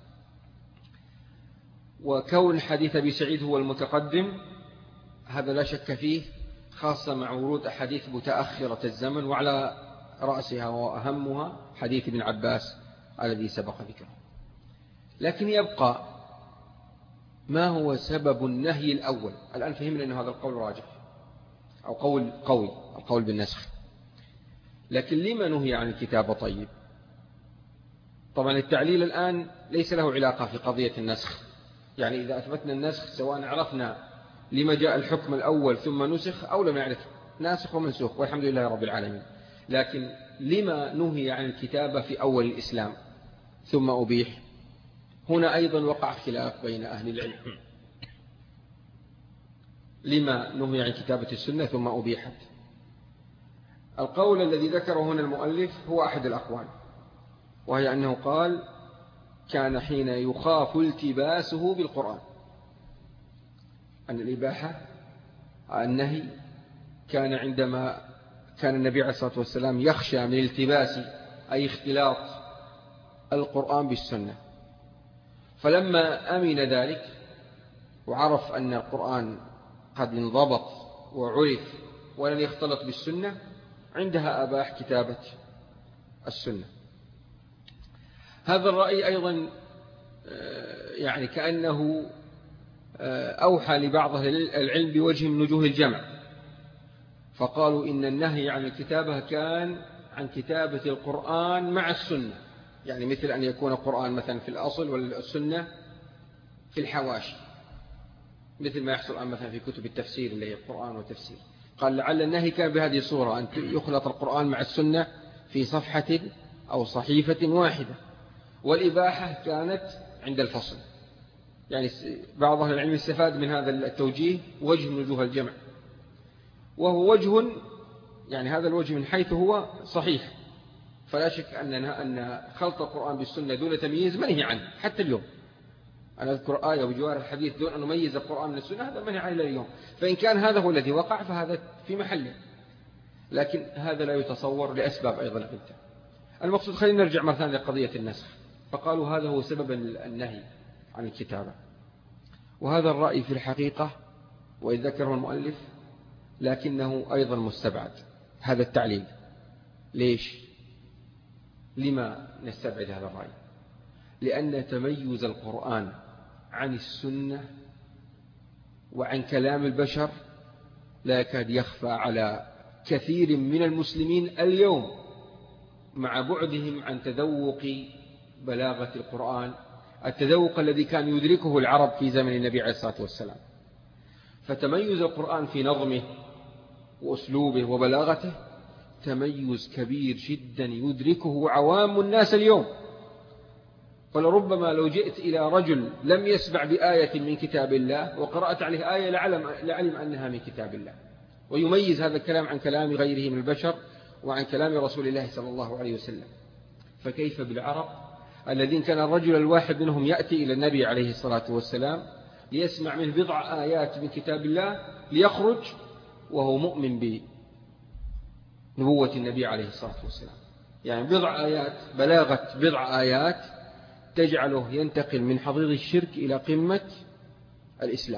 وكون حديث أبي سعيد هو المتقدم هذا لا شك فيه، خاصة مع ورود أحاديث متأخرة الزمن، وعلى رأسها وأهمها حديث ابن عباس الذي سبق ذكره. لكن يبقى ما هو سبب النهي الأول؟ الآن فهمنا أن هذا القول راجح أو قول قوي، القول بالنسخ. لكن لما نهي عن الكتابة؟ طيب، طبعا التعليل الآن ليس له علاقة في قضية النسخ. يعني إذا أثبتنا النسخ سواء عرفنا لما جاء الحكم الأول ثم نسخ أو لم نعرف، ناسخ ومنسوخ والحمد لله رب العالمين. لكن لما نهي عن الكتابة في أول الإسلام ثم أبيح؟ هنا أيضا وقع خلاف بين أهل العلم. لما نهي عن كتابة السنة ثم أبيحت؟ القول الذي ذكره هنا المؤلف هو أحد الأقوال، وهي أنه قال كان حين يخاف التباسه بالقرآن، أن الإباحة النهي كان عندما كان النبي عليه الصلاة والسلام يخشى من التباس أي اختلاط القرآن بالسنة. فلما أمن ذلك وعرف أن القرآن قد انضبط وعرف ولن يختلط بالسنة، عندها أباح كتابة السنة. هذا الرأي أيضا يعني كأنه أوحى لبعض العلم بوجه من وجوه الجمع، فقالوا إن النهي عن الكتابة كان عن كتابة القرآن مع السنة، يعني مثل أن يكون القرآن مثلا في الأصل والسنة في الحواشي، مثل ما يحصل الآن مثلا في كتب التفسير اللي هي القرآن والتفسير. قال لعل النهي كان بهذه الصورة، أن يخلط القرآن مع السنة في صفحة أو صحيفة واحدة، والإباحة كانت عند الفصل. يعني بعض أهل العلم استفاد من هذا التوجيه وجه من وجوه الجمع، وهو وجه يعني هذا الوجه من حيث هو صحيح. فلا شك أننا أن خلط القرآن بالسنة دون تمييز منهي عنه حتى اليوم. أنا أذكر آية وجوار الحديث دون أن نميز القرآن من السنة، هذا منهي عنه اليوم. فإن كان هذا هو الذي وقع فهذا في محله، لكن هذا لا يتصور لأسباب أيضا عدة. المقصود خلينا نرجع مرة ثانية لقضية النسخ. فقالوا هذا هو سبب النهي عن الكتابة، وهذا الرأي في الحقيقة وإذ ذكره المؤلف لكنه أيضا مستبعد. هذا التعليل ليش؟ لما نستبعد هذا الرأي؟ لأن تميز القرآن عن السنة وعن كلام البشر لا يكاد يخفى على كثير من المسلمين اليوم، مع بعدهم عن تذوق بلاغة القرآن، التذوق الذي كان يدركه العرب في زمن النبي عليه الصلاة والسلام. فتميز القرآن في نظمه وأسلوبه وبلاغته تميز كبير جدا يدركه عوام الناس اليوم. ولربما لو جئت إلى رجل لم يسمع بآية من كتاب الله وقرأت عليه آية لعلم, لعلم أنها من كتاب الله، ويميز هذا الكلام عن كلام غيره من البشر وعن كلام رسول الله صلى الله عليه وسلم. فكيف بالعرب الذين كان الرجل الواحد منهم يأتي إلى النبي عليه الصلاة والسلام ليسمع منه بضع آيات من كتاب الله ليخرج وهو مؤمن بنبوة النبي عليه الصلاة والسلام. يعني بضع آيات، بلاغة بضع آيات تجعله ينتقل من حضيض الشرك إلى قمة الإسلام.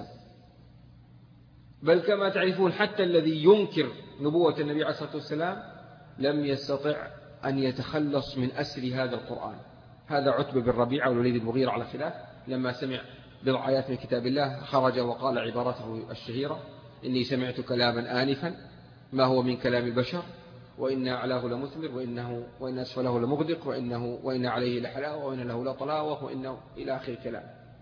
بل كما تعرفون حتى الذي ينكر نبوة النبي عليه الصلاة والسلام لم يستطع أن يتخلص من أسر هذا القرآن. هذا عتبة بن ربيعة والوليد بن المغيرة على خلاف، لما سمع بضع آيات من كتاب الله خرج وقال عبارته الشهيرة: إني سمعت كلاما آنفا ما هو من كلام البشر وإن أعلاه لمثمر وإنه وإن أسفله لمغدق وإنه وإن عليه لحلاوة وإن له لطلاوة وإنه إلى آخر الكلام،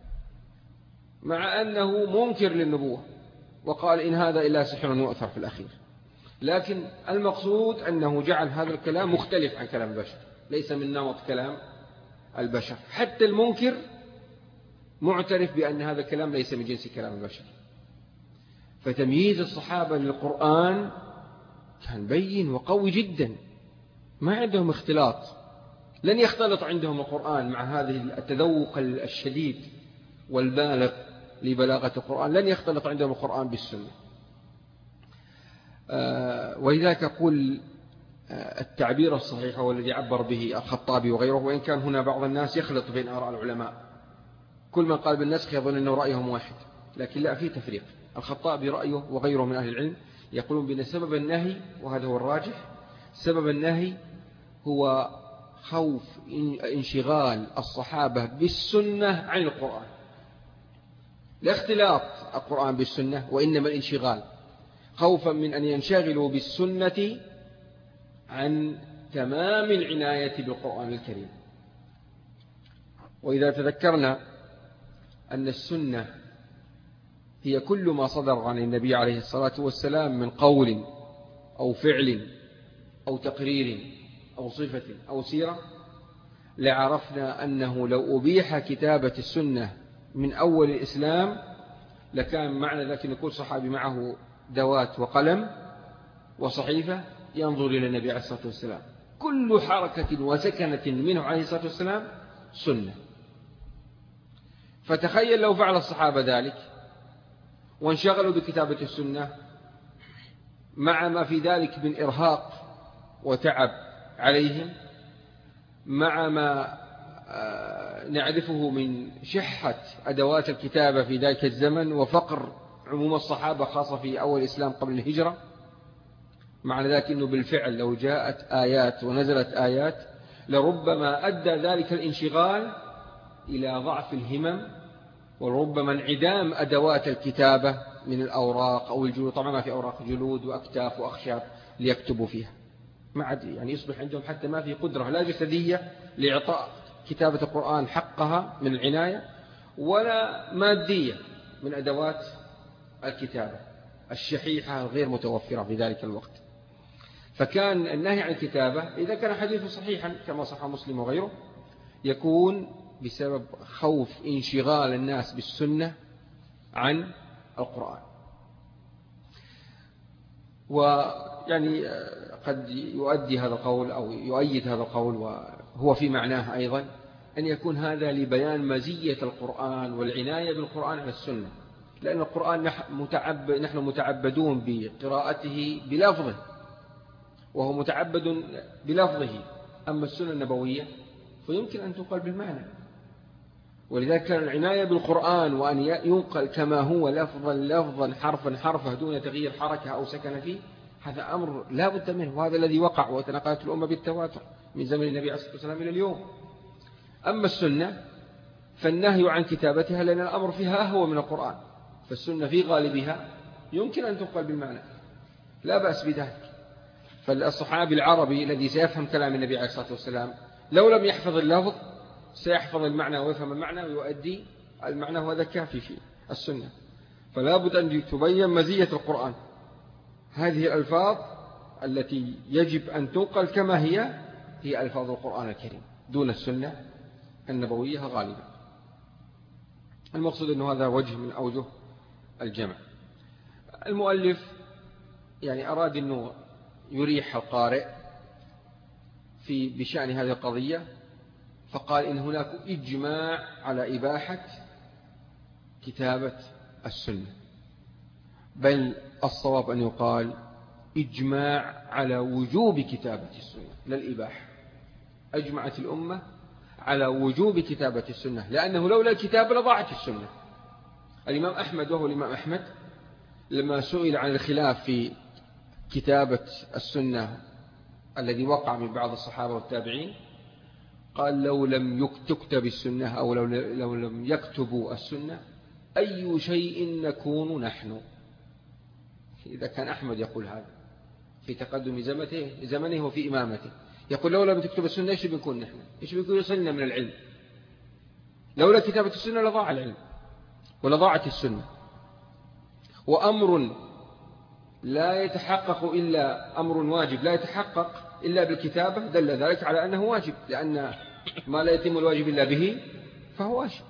مع أنه منكر للنبوة وقال إن هذا إلا سحر يؤثر في الأخير. لكن المقصود أنه جعل هذا الكلام مختلف عن كلام البشر، ليس من نمط كلام البشر. حتى المنكر معترف بأن هذا الكلام ليس من جنس كلام البشر. فتمييز الصحابة للقرآن كان بين وقوي جدا، ما عندهم اختلاط، لن يختلط عندهم القرآن مع هذه التذوق الشديد والبالغ لبلاغة القرآن، لن يختلط عندهم القرآن بالسنة. ولذلك أقول التعبير الصحيح هو الذي عبر به الخطابي وغيره، وإن كان هنا بعض الناس يخلط بين آراء العلماء، كل من قال بالنسخ يظن أنه رأيهم واحد، لكن لا، في تفريق. الخطابي رأيه وغيره من أهل العلم يقولون بأن سبب النهي، وهذا هو الراجح، سبب النهي هو خوف انشغال الصحابة بالسنة عن القرآن، لا اختلاط القرآن بالسنة، وإنما الانشغال، خوفا من أن ينشغلوا بالسنة عن تمام العناية بالقرآن الكريم. وإذا تذكرنا أن السنة هي كل ما صدر عن النبي عليه الصلاة والسلام من قول أو فعل أو تقرير أو صفة أو سيرة، لعرفنا أنه لو أبيح كتابة السنة من أول الإسلام لكان معنى ذلك أن كل صحابي معه دوات وقلم وصحيفة ينظر إلى النبي عليه الصلاة والسلام، كل حركة وسكنة منه عليه الصلاة والسلام سنة. فتخيل لو فعل الصحابة ذلك وانشغلوا بكتابة السنة مع ما في ذلك من إرهاق وتعب عليهم، مع ما نعرفه من شحة أدوات الكتابة في ذلك الزمن وفقر عموم الصحابة خاصة في أول الإسلام قبل الهجرة، معنى ذلك أنه بالفعل لو جاءت آيات ونزلت آيات لربما أدى ذلك الانشغال إلى ضعف الهمم، وربما انعدام أدوات الكتابة من الأوراق أو الجلود. طبعا ما في أوراق، جلود وأكتاف وأخشاب ليكتبوا فيها، ما عاد يعني يصبح عندهم حتى ما في قدرة لا جسدية لإعطاء كتابة القرآن حقها من العناية، ولا مادية من أدوات الكتابة الشحيحة الغير متوفرة في ذلك الوقت. فكان النهي عن الكتابة إذا كان حديث صحيحا كما صح مسلم وغيره يكون بسبب خوف انشغال الناس بالسنة عن القرآن. ويعني قد يؤدي هذا القول أو يؤيد هذا القول وهو في معناه أيضا أن يكون هذا لبيان مزية القرآن والعناية بالقرآن على السنة، لأن القرآن نحن متعبدون بقراءته بلفظه وهو متعبد بلفظه، أما السنة النبوية فيمكن أن تنقل بالمعنى. ولذلك كان العناية بالقرآن وأن ينقل كما هو لفظا لفظا حرفا حرفا دون تغيير حركة أو سكن فيه، هذا أمر لا بد منه، وهذا الذي وقع وتنقلت الأمة بالتواتر من زمن النبي عليه الصلاة والسلام إلى اليوم. أما السنة فالنهي عن كتابتها لأن الأمر فيها أهوى من القرآن، فالسنة في غالبها يمكن أن تنقل بالمعنى لا بأس بذلك. فالصحابي العربي الذي سيفهم كلام النبي عليه الصلاة والسلام لو لم يحفظ اللفظ سيحفظ المعنى ويفهم المعنى ويؤدي المعنى، وهذا كافي في السنة. فلا بد أن تبين مزية القرآن، هذه الألفاظ التي يجب أن تنقل كما هي هي ألفاظ القرآن الكريم دون السنة النبوية غالبا. المقصود أنه هذا وجه من أوجه الجمع. المؤلف يعني أراد أنه يريح القارئ في بشأن هذه القضية، فقال إن هناك إجماع على إباحة كتابة السنة، بل الصواب أن يقال إجماع على وجوب كتابة السنة لا الإباحة. أجمعت الأمة على وجوب كتابة السنة، لأنه لولا الكتابة لضاعت السنة. الإمام أحمد وهو الإمام أحمد لما سئل عن الخلاف في كتابة السنة الذي وقع من بعض الصحابة والتابعين قال لو لم تكتب السنة أو لو, لو لم يكتبوا السنة أي شيء نكون نحن. إذا كان أحمد يقول هذا في تقدم زمنه زمنه وفي إمامته. يقول لو لم تكتب السنة إيش بنكون نحن؟ إيش بنكون يصلنا من العلم؟ لولا كتابة السنة لضاع العلم ولضاعت السنة. وأمر لا يتحقق إلا أمر واجب لا يتحقق إلا بالكتابة دل ذلك على أنه واجب، لأن ما لا يتم الواجب إلا به فهو واجب.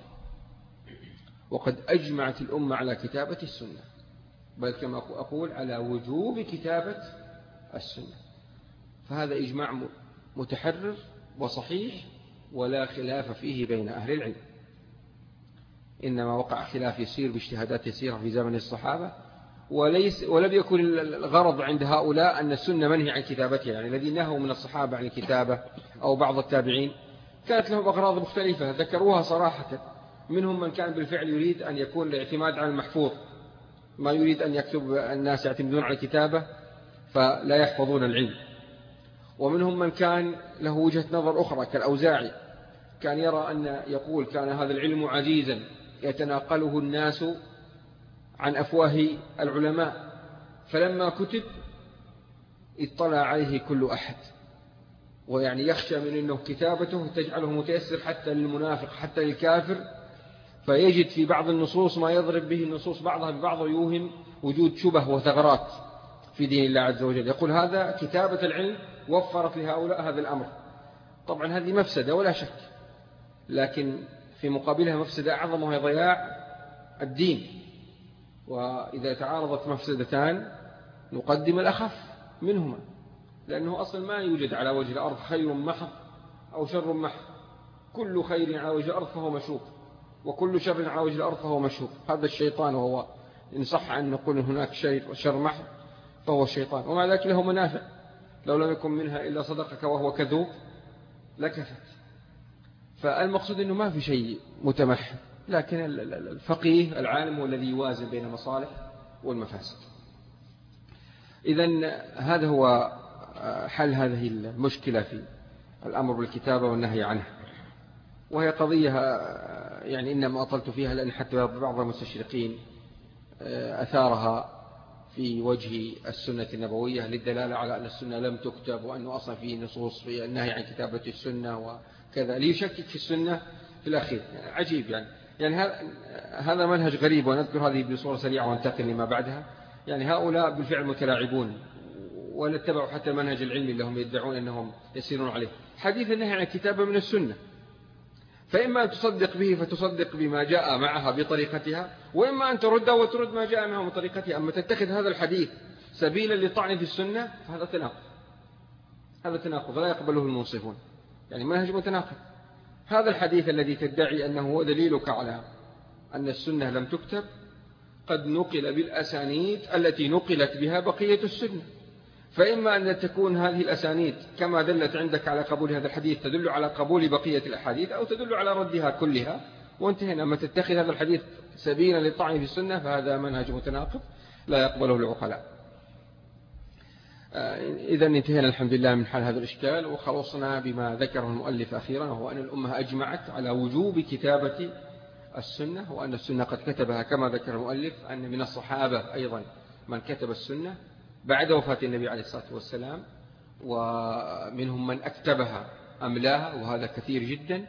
وقد أجمعت الأمة على كتابة السنة، بل كما أقول على وجوب كتابة السنة. فهذا إجماع متحرر وصحيح ولا خلاف فيه بين أهل العلم. إنما وقع خلاف يسير باجتهادات يسيرة في زمن الصحابة، وليس ولم يكن الغرض عند هؤلاء أن السنة منهي عن كتابتها، يعني الذين نهوا من الصحابة عن الكتابة أو بعض التابعين كانت لهم أغراض مختلفة ذكروها صراحة. منهم من كان بالفعل يريد أن يكون الاعتماد على المحفوظ، ما يريد أن يكتب الناس يعتمدون على الكتابة فلا يحفظون العلم. ومنهم من كان له وجهة نظر أخرى كالأوزاعي، كان يرى أن يقول كان هذا العلم عزيزا يتناقله الناس عن أفواه العلماء، فلما كتب اطلع عليه كل أحد، ويعني يخشى من أنه كتابته تجعله متيسر حتى للمنافق حتى للكافر، فيجد في بعض النصوص ما يضرب به النصوص بعضها ببعض ويوهم وجود شبه وثغرات في دين الله عز وجل. يقول هذا كتابة العلم وفرت لهؤلاء هذا الأمر. طبعا هذه مفسدة ولا شك، لكن في مقابلها مفسدة أعظم وهي ضياع الدين. وإذا تعارضت مفسدتان نقدم الأخف منهما، لأنه أصلا ما يوجد على وجه الأرض خير محض أو شر محض. كل خير على وجه الأرض فهو مشوب، وكل شر على وجه الأرض فهو مشوب. هذا الشيطان، وهو إن صح أن نقول هناك شر محض فهو الشيطان، ومع ذلك له منافع لو لم يكن منها إلا صدقك وهو كذوب لكفت. فالمقصود أنه ما في شيء متمحض، لكن الفقيه العالم هو الذي يوازن بين المصالح والمفاسد. إذن هذا هو حل هذه المشكلة في الأمر بالكتابة والنهي عنها، وهي قضية يعني إنما أطلت فيها لأن حتى بعض المستشرقين أثارها في وجه السنة النبوية للدلالة على أن السنة لم تكتب، وأنه أصلا فيه نصوص في النهي عن كتابة السنة وكذا، ليشكك في السنة في الأخير. يعني عجيب يعني يعني هذا منهج غريب، ونذكر هذه بصورة سريعة وانتقل لما بعدها. يعني هؤلاء بالفعل متلاعبون ولا اتبعوا حتى المنهج العلمي اللي هم يدعون أنهم يسيرون عليه. حديث النهي عن الكتابة من السنة، فإما أن تصدق به فتصدق بما جاء معها بطريقتها، وإما أن ترد وترد ما جاء معها بطريقتها. أما تتخذ هذا الحديث سبيلا للطعن في السنة فهذا تناقض، هذا تناقض لا يقبله المنصفون، يعني منهج متناقض. هذا الحديث الذي تدعي أنه هو دليلك على أن السنة لم تكتب قد نقل بالأسانيد التي نقلت بها بقية السنة، فإما أن تكون هذه الأسانيد كما دلت عندك على قبول هذا الحديث تدل على قبول بقية الأحاديث، أو تدل على ردها كلها وانتهينا. أما تتخذ هذا الحديث سبيلا للطعن في السنة فهذا منهج متناقض لا يقبله العقلاء. إذا انتهينا الحمد لله من حال هذا الإشكال، وخلصنا بما ذكره المؤلف أخيرا، وهو أن الأمة أجمعت على وجوب كتابة السنة، وأن السنة قد كتبها كما ذكر المؤلف، أن من الصحابة أيضا من كتب السنة بعد وفاة النبي عليه الصلاة والسلام، ومنهم من أكتبها أملاها وهذا كثير جدا،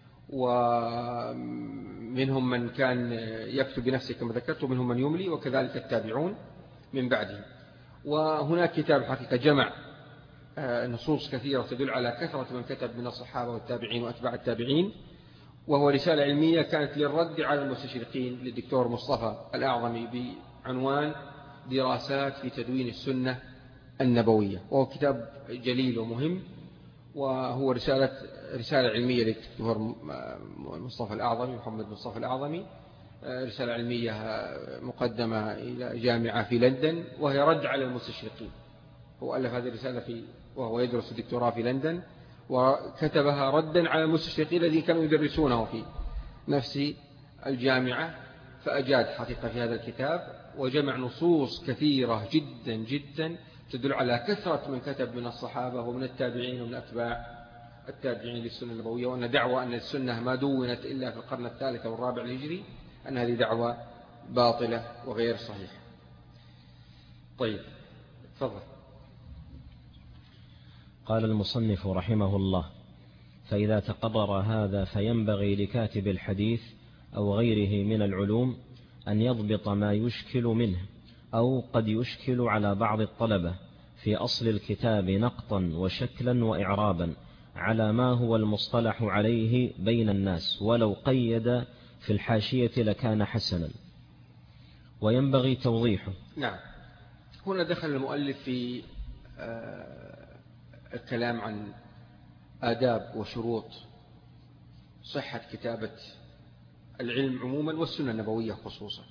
ومنهم من كان يكتب بنفسه كما ذكرت، ومنهم من يملي، وكذلك التابعون من بعده. وهناك كتاب حقيقة جمع نصوص كثيرة تدل على كثرة من كتب من الصحابة والتابعين وأتباع التابعين، وهو رسالة علمية كانت للرد على المستشرقين للدكتور مصطفى الأعظمي بعنوان دراسات في تدوين السنة النبوية، وهو كتاب جليل ومهم، وهو رسالة رسالة علمية للدكتور مصطفى الأعظمي محمد مصطفى الأعظمي، رسالة علمية مقدمة إلى جامعة في لندن، وهي رد على المستشرقين. هو ألف هذه الرسالة في وهو يدرس الدكتوراه في لندن، وكتبها ردا على المستشرقين الذين كانوا يدرسونه في نفس الجامعة، فأجاد حقيقة في هذا الكتاب وجمع نصوص كثيرة جدا جدا تدل على كثرة من كتب من الصحابة ومن التابعين ومن أتباع التابعين للسنة النبوية، وأن دعوة أن السنة ما دونت إلا في القرن الثالث والرابع الهجري أن هذه دعوة باطلة وغير صحيحة. طيب تفضل. قال المصنف رحمه الله: فإذا تقرر هذا فينبغي لكاتب الحديث أو غيره من العلوم أن يضبط ما يشكل منه أو قد يشكل على بعض الطلبة في أصل الكتاب نقطا وشكلا وإعرابا على ما هو المصطلح عليه بين الناس، ولو قيد في الحاشية لكان حسنا، وينبغي توضيحه. نعم. هنا دخل المؤلف في الكلام عن آداب وشروط صحة كتابة العلم عموما والسنة النبوية خصوصا.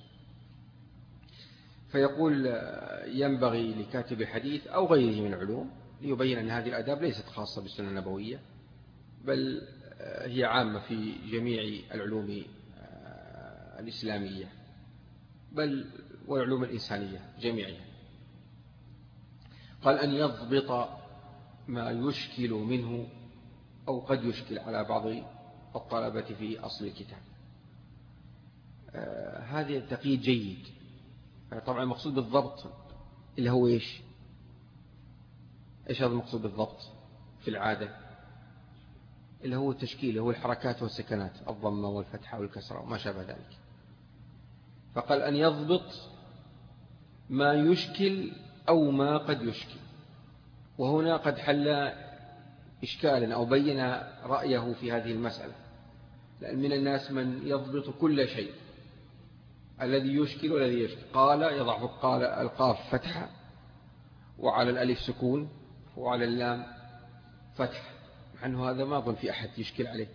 فيقول: ينبغي لكاتب الحديث أو غيره من العلوم، ليبين أن هذه الآداب ليست خاصة بالسنة النبوية، بل هي عامة في جميع العلوم الإسلامية، بل والعلوم الإنسانية جميعها. قال: أن يضبط ما يشكل منه أو قد يشكل على بعض الطلبة في أصل الكتاب. آه هذا التقييد جيد. طبعا المقصود بالضبط اللي هو إيش إيش هذا المقصود بالضبط في العادة؟ اللي هو التشكيل، هو الحركات والسكنات، الضمة والفتحة والكسرة وما شابه ذلك. فقال: أن يضبط ما يشكل أو ما قد يشكل. وهنا قد حل إشكالا أو بين رأيه في هذه المسألة، لأن من الناس من يضبط كل شيء، الذي يشكل والذي يشكل. قال يضع قال القاف فتحة، وعلى الألف سكون، وعلى اللام فتح، مع أنه هذا ما أظن في أحد يشكل عليه.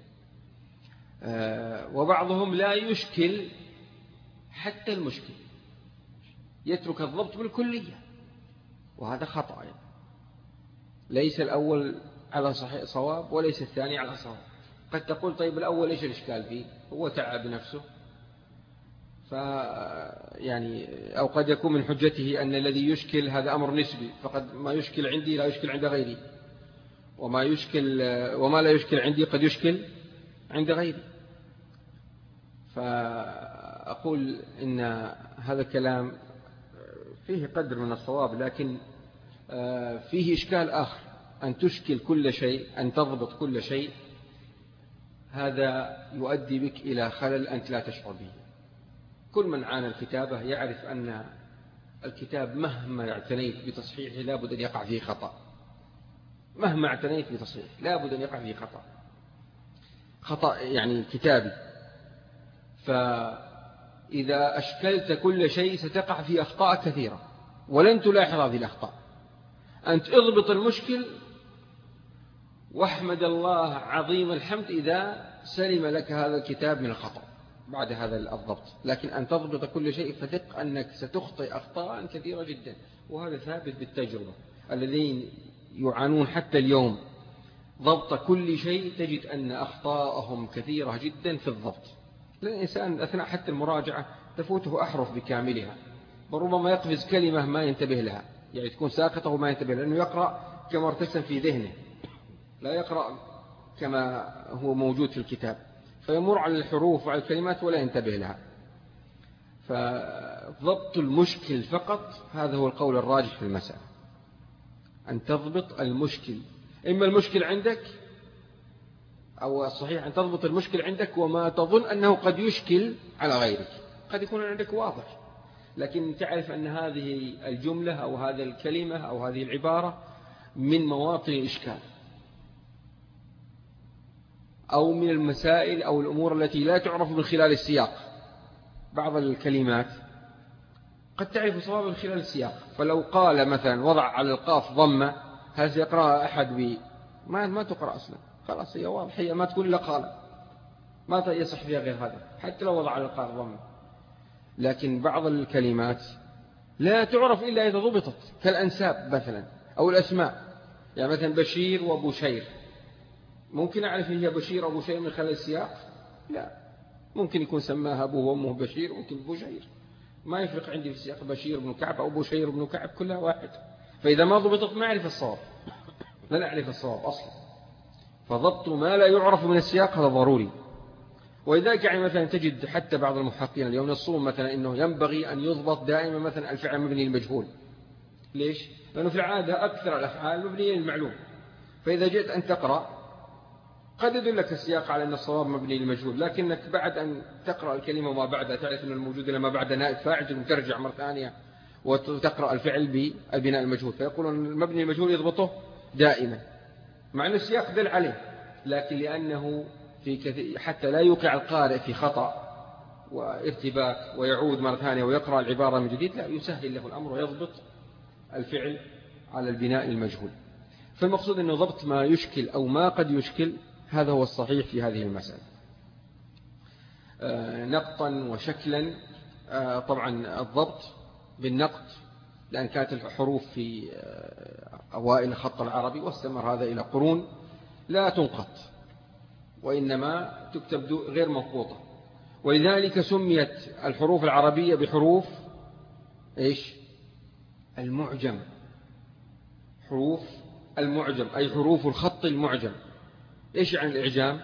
آه وبعضهم لا يشكل حتى المشكل، يترك الضبط بالكلية، وهذا خطأ. يعني ليس الأول على صحيح صواب وليس الثاني على صواب. قد تقول: طيب الأول إيش الإشكال فيه؟ هو تعب نفسه، ف يعني أو قد يكون من حجته أن الذي يشكل هذا أمر نسبي، فقد ما يشكل عندي لا يشكل عند غيري، وما يشكل وما لا يشكل عندي قد يشكل عند غيري. فأقول إن هذا الكلام فيه قدر من الصواب، لكن فيه إشكال آخر: أن تشكل كل شيء، أن تضبط كل شيء، هذا يؤدي بك إلى خلل أنت لا تشعر به. كل من عانى الكتابة يعرف أن الكتاب مهما اعتنيت بتصحيحه لا بد أن يقع فيه خطأ، مهما اعتنيت بتصحيحه لا بد أن يقع فيه خطأ، خطأ يعني كتابي. فإذا أشكلت كل شيء ستقع في أخطاء كثيرة ولن تلاحظ هذه الأخطاء. أنت اضبط المشكل واحمد الله عظيم الحمد إذا سلم لك هذا الكتاب من الخطأ بعد هذا الضبط. لكن أن تضبط كل شيء فثق أنك ستخطئ أخطاء كثيرة جدا، وهذا ثابت بالتجربة. الذين يعانون حتى اليوم ضبط كل شيء تجد أن أخطاءهم كثيرة جدا في الضبط. لأن الإنسان أثناء حتى المراجعة تفوته أحرف بكاملها، وربما يقفز كلمة ما ينتبه لها، يعني تكون ساقطة وما ينتبه، لأنه يقرأ كما ارتسم في ذهنه، لا يقرأ كما هو موجود في الكتاب، فيمر على الحروف وعلى الكلمات ولا ينتبه لها. فضبط المشكل فقط هذا هو القول الراجح في المسألة، أن تضبط المشكل. إما المشكل عندك، أو الصحيح أن تضبط المشكل عندك وما تظن أنه قد يشكل على غيرك. قد يكون عندك واضح، لكن تعرف أن هذه الجملة أو هذه الكلمة أو هذه العبارة من مواطن الإشكال، أو من المسائل أو الأمور التي لا تعرف من خلال السياق. بعض الكلمات قد تعرف صواب من خلال السياق، فلو قال مثلا وضع على القاف ضمة، هل سيقرأ أحد ب ما ما تقرأ أصلا، خلاص هي واضح، هي ما تكون إلا قال، ما يصح فيها غير هذا حتى لو وضع على القاف ضمة. لكن بعض الكلمات لا تعرف إلا إذا ضبطت، كالأنساب مثلا أو الأسماء. يعني مثلا بشير وبشير، ممكن أعرف هي بشير أو بشير من خلال السياق؟ لا، ممكن يكون سماها أبوه وأمه بشير، ممكن بشير، ما يفرق عندي في السياق بشير بن كعب أو بشير بن كعب، كلها واحد. فإذا ما ضبطت ما أعرف الصواب، لا نعرف الصواب أصلا. فضبط ما لا يعرف من السياق هذا ضروري. ولذلك يعني مثلا تجد حتى بعض المحققين اليوم ينصون مثلا إنه ينبغي أن يضبط دائما مثلا الفعل مبني للمجهول. ليش؟ لأنه في العادة أكثر الأفعال مبنية للمعلوم، فإذا جئت أن تقرأ قد يدلك السياق على أن الصواب مبني للمجهول، لكنك بعد أن تقرأ الكلمة وما بعدها تعرف أن الموجود لما بعد نائب فاعل، ثم ترجع مرة ثانية وتقرأ الفعل بالبناء المجهول، فيقولون المبني المجهول يضبطه دائما مع أن السياق دل عليه، لكن لأنه في كثير حتى لا يوقع القارئ في خطأ وارتباك ويعود مرة ثانية ويقرأ العبارة من جديد، لا يسهل له الأمر ويضبط الفعل على البناء المجهول. فالمقصود أنه ضبط ما يشكل أو ما قد يشكل، هذا هو الصحيح في هذه المسألة. نقطا وشكلا، طبعا الضبط بالنقط لأن كانت الحروف في أوائل الخط العربي واستمر هذا إلى قرون لا تنقط وإنما تكتب غير منقوطة، ولذلك سميت الحروف العربية بحروف إيش؟ المعجم، حروف المعجم أي حروف الخط المعجم. إيش يعني الإعجام؟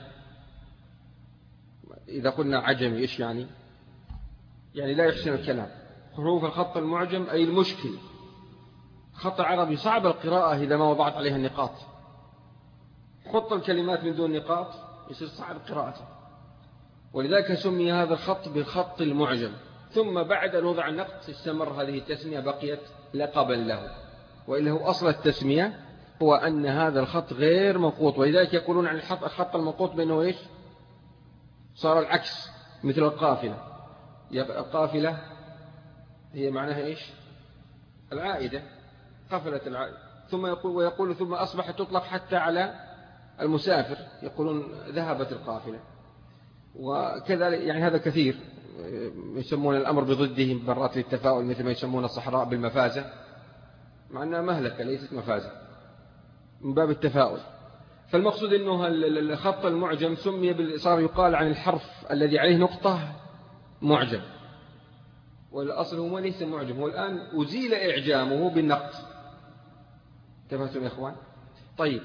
إذا قلنا عجمي إيش يعني؟ يعني لا يحسن الكلام. حروف الخط المعجم أي المشكل. خط العربي صعب القراءة إذا ما وضعت عليها النقاط، خط الكلمات من دون نقاط يصير صعب قراءته، ولذلك سمي هذا الخط بالخط المعجم. ثم بعد أن وضع النقط استمر هذه التسمية، بقيت لقبا له، وإلا هو أصل التسمية هو أن هذا الخط غير منقوط، ولذلك يقولون عن الخط المنقوط بأنه إيش؟ صار العكس مثل القافلة. القافلة هي معناها إيش؟ العائدة، قفلة العائدة. ثم يقول ويقول ثم أصبحت تطلق حتى على المسافر، يقولون ذهبت القافلة، وكذلك يعني هذا كثير يسمون الأمر بضده مرات للتفاؤل، مثل ما يسمون الصحراء بالمفازة، مع أنها مهلكة ليست مفازة من باب التفاؤل. فالمقصود أنه الخط المعجم سمي، صار يقال عن الحرف الذي عليه نقطة معجم، والأصل هو ليس معجم، هو الآن أزيل إعجامه بالنقط. تفهمتم يا إخوان؟ طيب،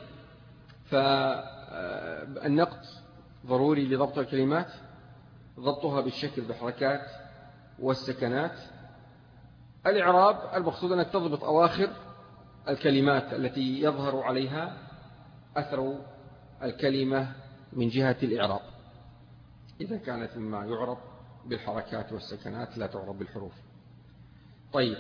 فالنقط ضروري لضبط الكلمات، ضبطها بالشكل بحركات والسكنات. الإعراب المقصود أنك تضبط أواخر الكلمات التي يظهر عليها أثر الكلمة من جهة الإعراب، إذا كانت مما يعرب بالحركات والسكنات لا تعرب بالحروف. طيب،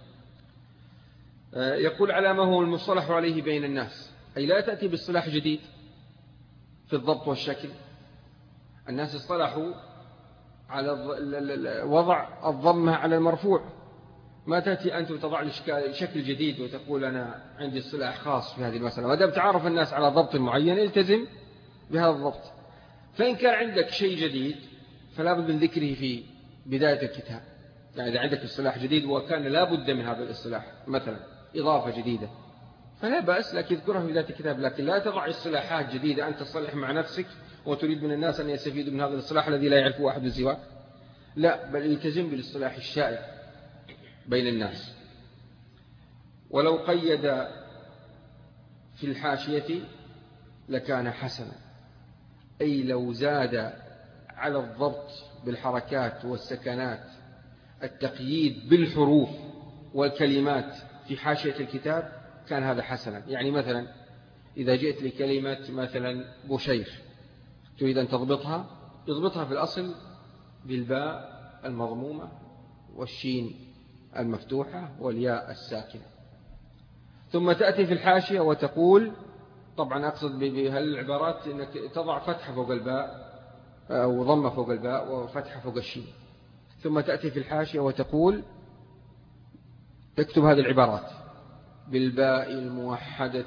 يقول على ما هو المصطلح عليه بين الناس، أي لا تأتي باصطلاح جديد في الضبط والشكل. الناس اصطلحوا على وضع الضمة على المرفوع، ما تأتي أنت وتضع لي شكل جديد وتقول أنا عندي اصطلاح خاص في هذه المسألة. ما دام تعرف الناس على ضبط معين التزم بهذا الضبط. فإن كان عندك شيء جديد فلا بد من ذكره في بداية الكتاب، يعني إذا عندك اصطلاح جديد وكان لا بد من هذا الاصطلاح، مثلا إضافة جديدة، فلا بأس لكن اذكرها في بداية الكتاب، لكن لا تضع اصطلاحات جديدة أنت تصلح مع نفسك وتريد من الناس أن يستفيدوا من هذا الاصطلاح الذي لا يعرفه أحد سواك. لا، بل التزم بالاصطلاح الشائع بين الناس. ولو قيد في الحاشية لكان حسنا، أي لو زاد على الضبط بالحركات والسكنات التقييد بالحروف والكلمات في حاشية الكتاب كان هذا حسنا. يعني مثلا إذا جئت لكلمة مثلا بشير تريد أن تضبطها، يضبطها في الأصل بالباء المضمومة والشين المفتوحة والياء الساكنة، ثم تأتي في الحاشية وتقول، طبعا أقصد بهالعبارات أنك تضع فتحة فوق الباء أو ضمة فوق الباء وفتحة فوق الشين، ثم تأتي في الحاشية وتقول تكتب هذه العبارات بالباء الموحدة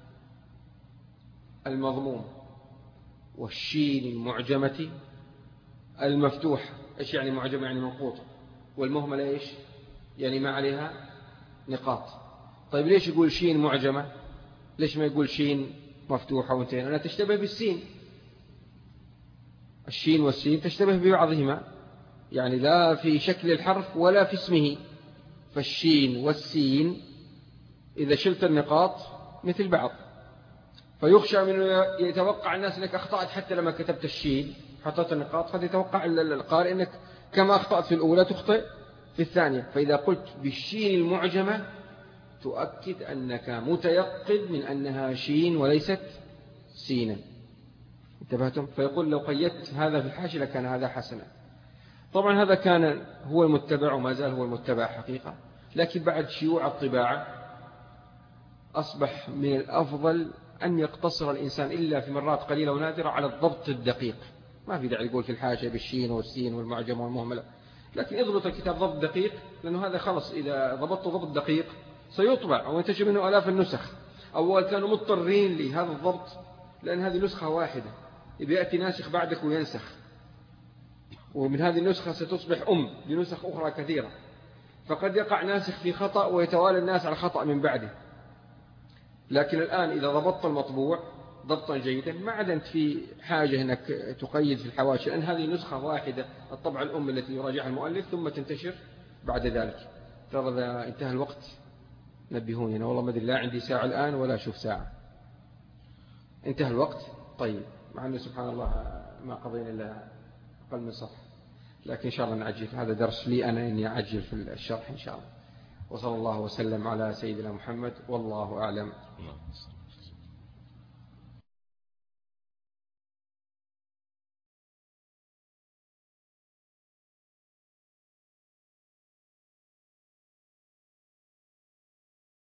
المضمومة والشين المعجمة المفتوحة. إيش يعني معجمة؟ يعني منقوطة. والمهملة إيش يعني؟ ما عليها نقاط. طيب ليش يقول شين معجمة؟ ليش ما يقول شين مفتوحة وانتهينا؟ أنا تشتبه بالسين، الشين والسين تشتبه ببعضهما، يعني لا في شكل الحرف ولا في اسمه. فالشين والسين إذا شلت النقاط مثل بعض، فيخشى من يتوقع الناس أنك أخطأت حتى لما كتبت الشين حطت النقاط، قد يتوقع القارئ أنك كما أخطأت في الأولى تخطئ في الثانية. فإذا قلت بالشين المعجمة تؤكد أنك متيقظ من أنها شين وليست سينا. انتبهتم؟ فيقول لو قيدت هذا في الحاشية لكان هذا حسنا. طبعا هذا كان هو المتبع وما زال هو المتبع حقيقة، لكن بعد شيوع الطباعة أصبح من الأفضل أن يقتصر الإنسان إلا في مرات قليلة ونادرة على الضبط الدقيق. ما في داعي يقول في الحاشية بالشين والسين والمعجم والمهملة، لكن اضبط الكتاب ضبط دقيق، لأنه هذا خلص إذا ضبطته ضبط دقيق سيطبع وينتج منه آلاف النسخ. أول كانوا مضطرين لهذا الضبط لأن هذه نسخة واحدة، إذا يأتي ناسخ بعدك وينسخ، ومن هذه النسخة ستصبح أم لنسخ أخرى كثيرة، فقد يقع ناسخ في خطأ ويتوالى الناس على خطأ من بعده. لكن الآن إذا ضبطت المطبوع ضبطا جيدا ما عاد أنت في حاجة أنك تقيد في الحواشي، لأن هذه نسخة واحدة الطبعة الأم التي يراجعها المؤلف ثم تنتشر بعد ذلك. ترى إذا انتهى الوقت نبهوني، أنا والله ما أدري لا عندي ساعة الآن ولا أشوف ساعة. انتهى الوقت. طيب، مع أنه سبحان الله ما قضينا إلا أقل من صفحة، لكن إن شاء الله نعجل. هذا درس لي أنا إني أعجل في الشرح إن شاء الله. وصلى الله وسلم على سيدنا محمد والله أعلم.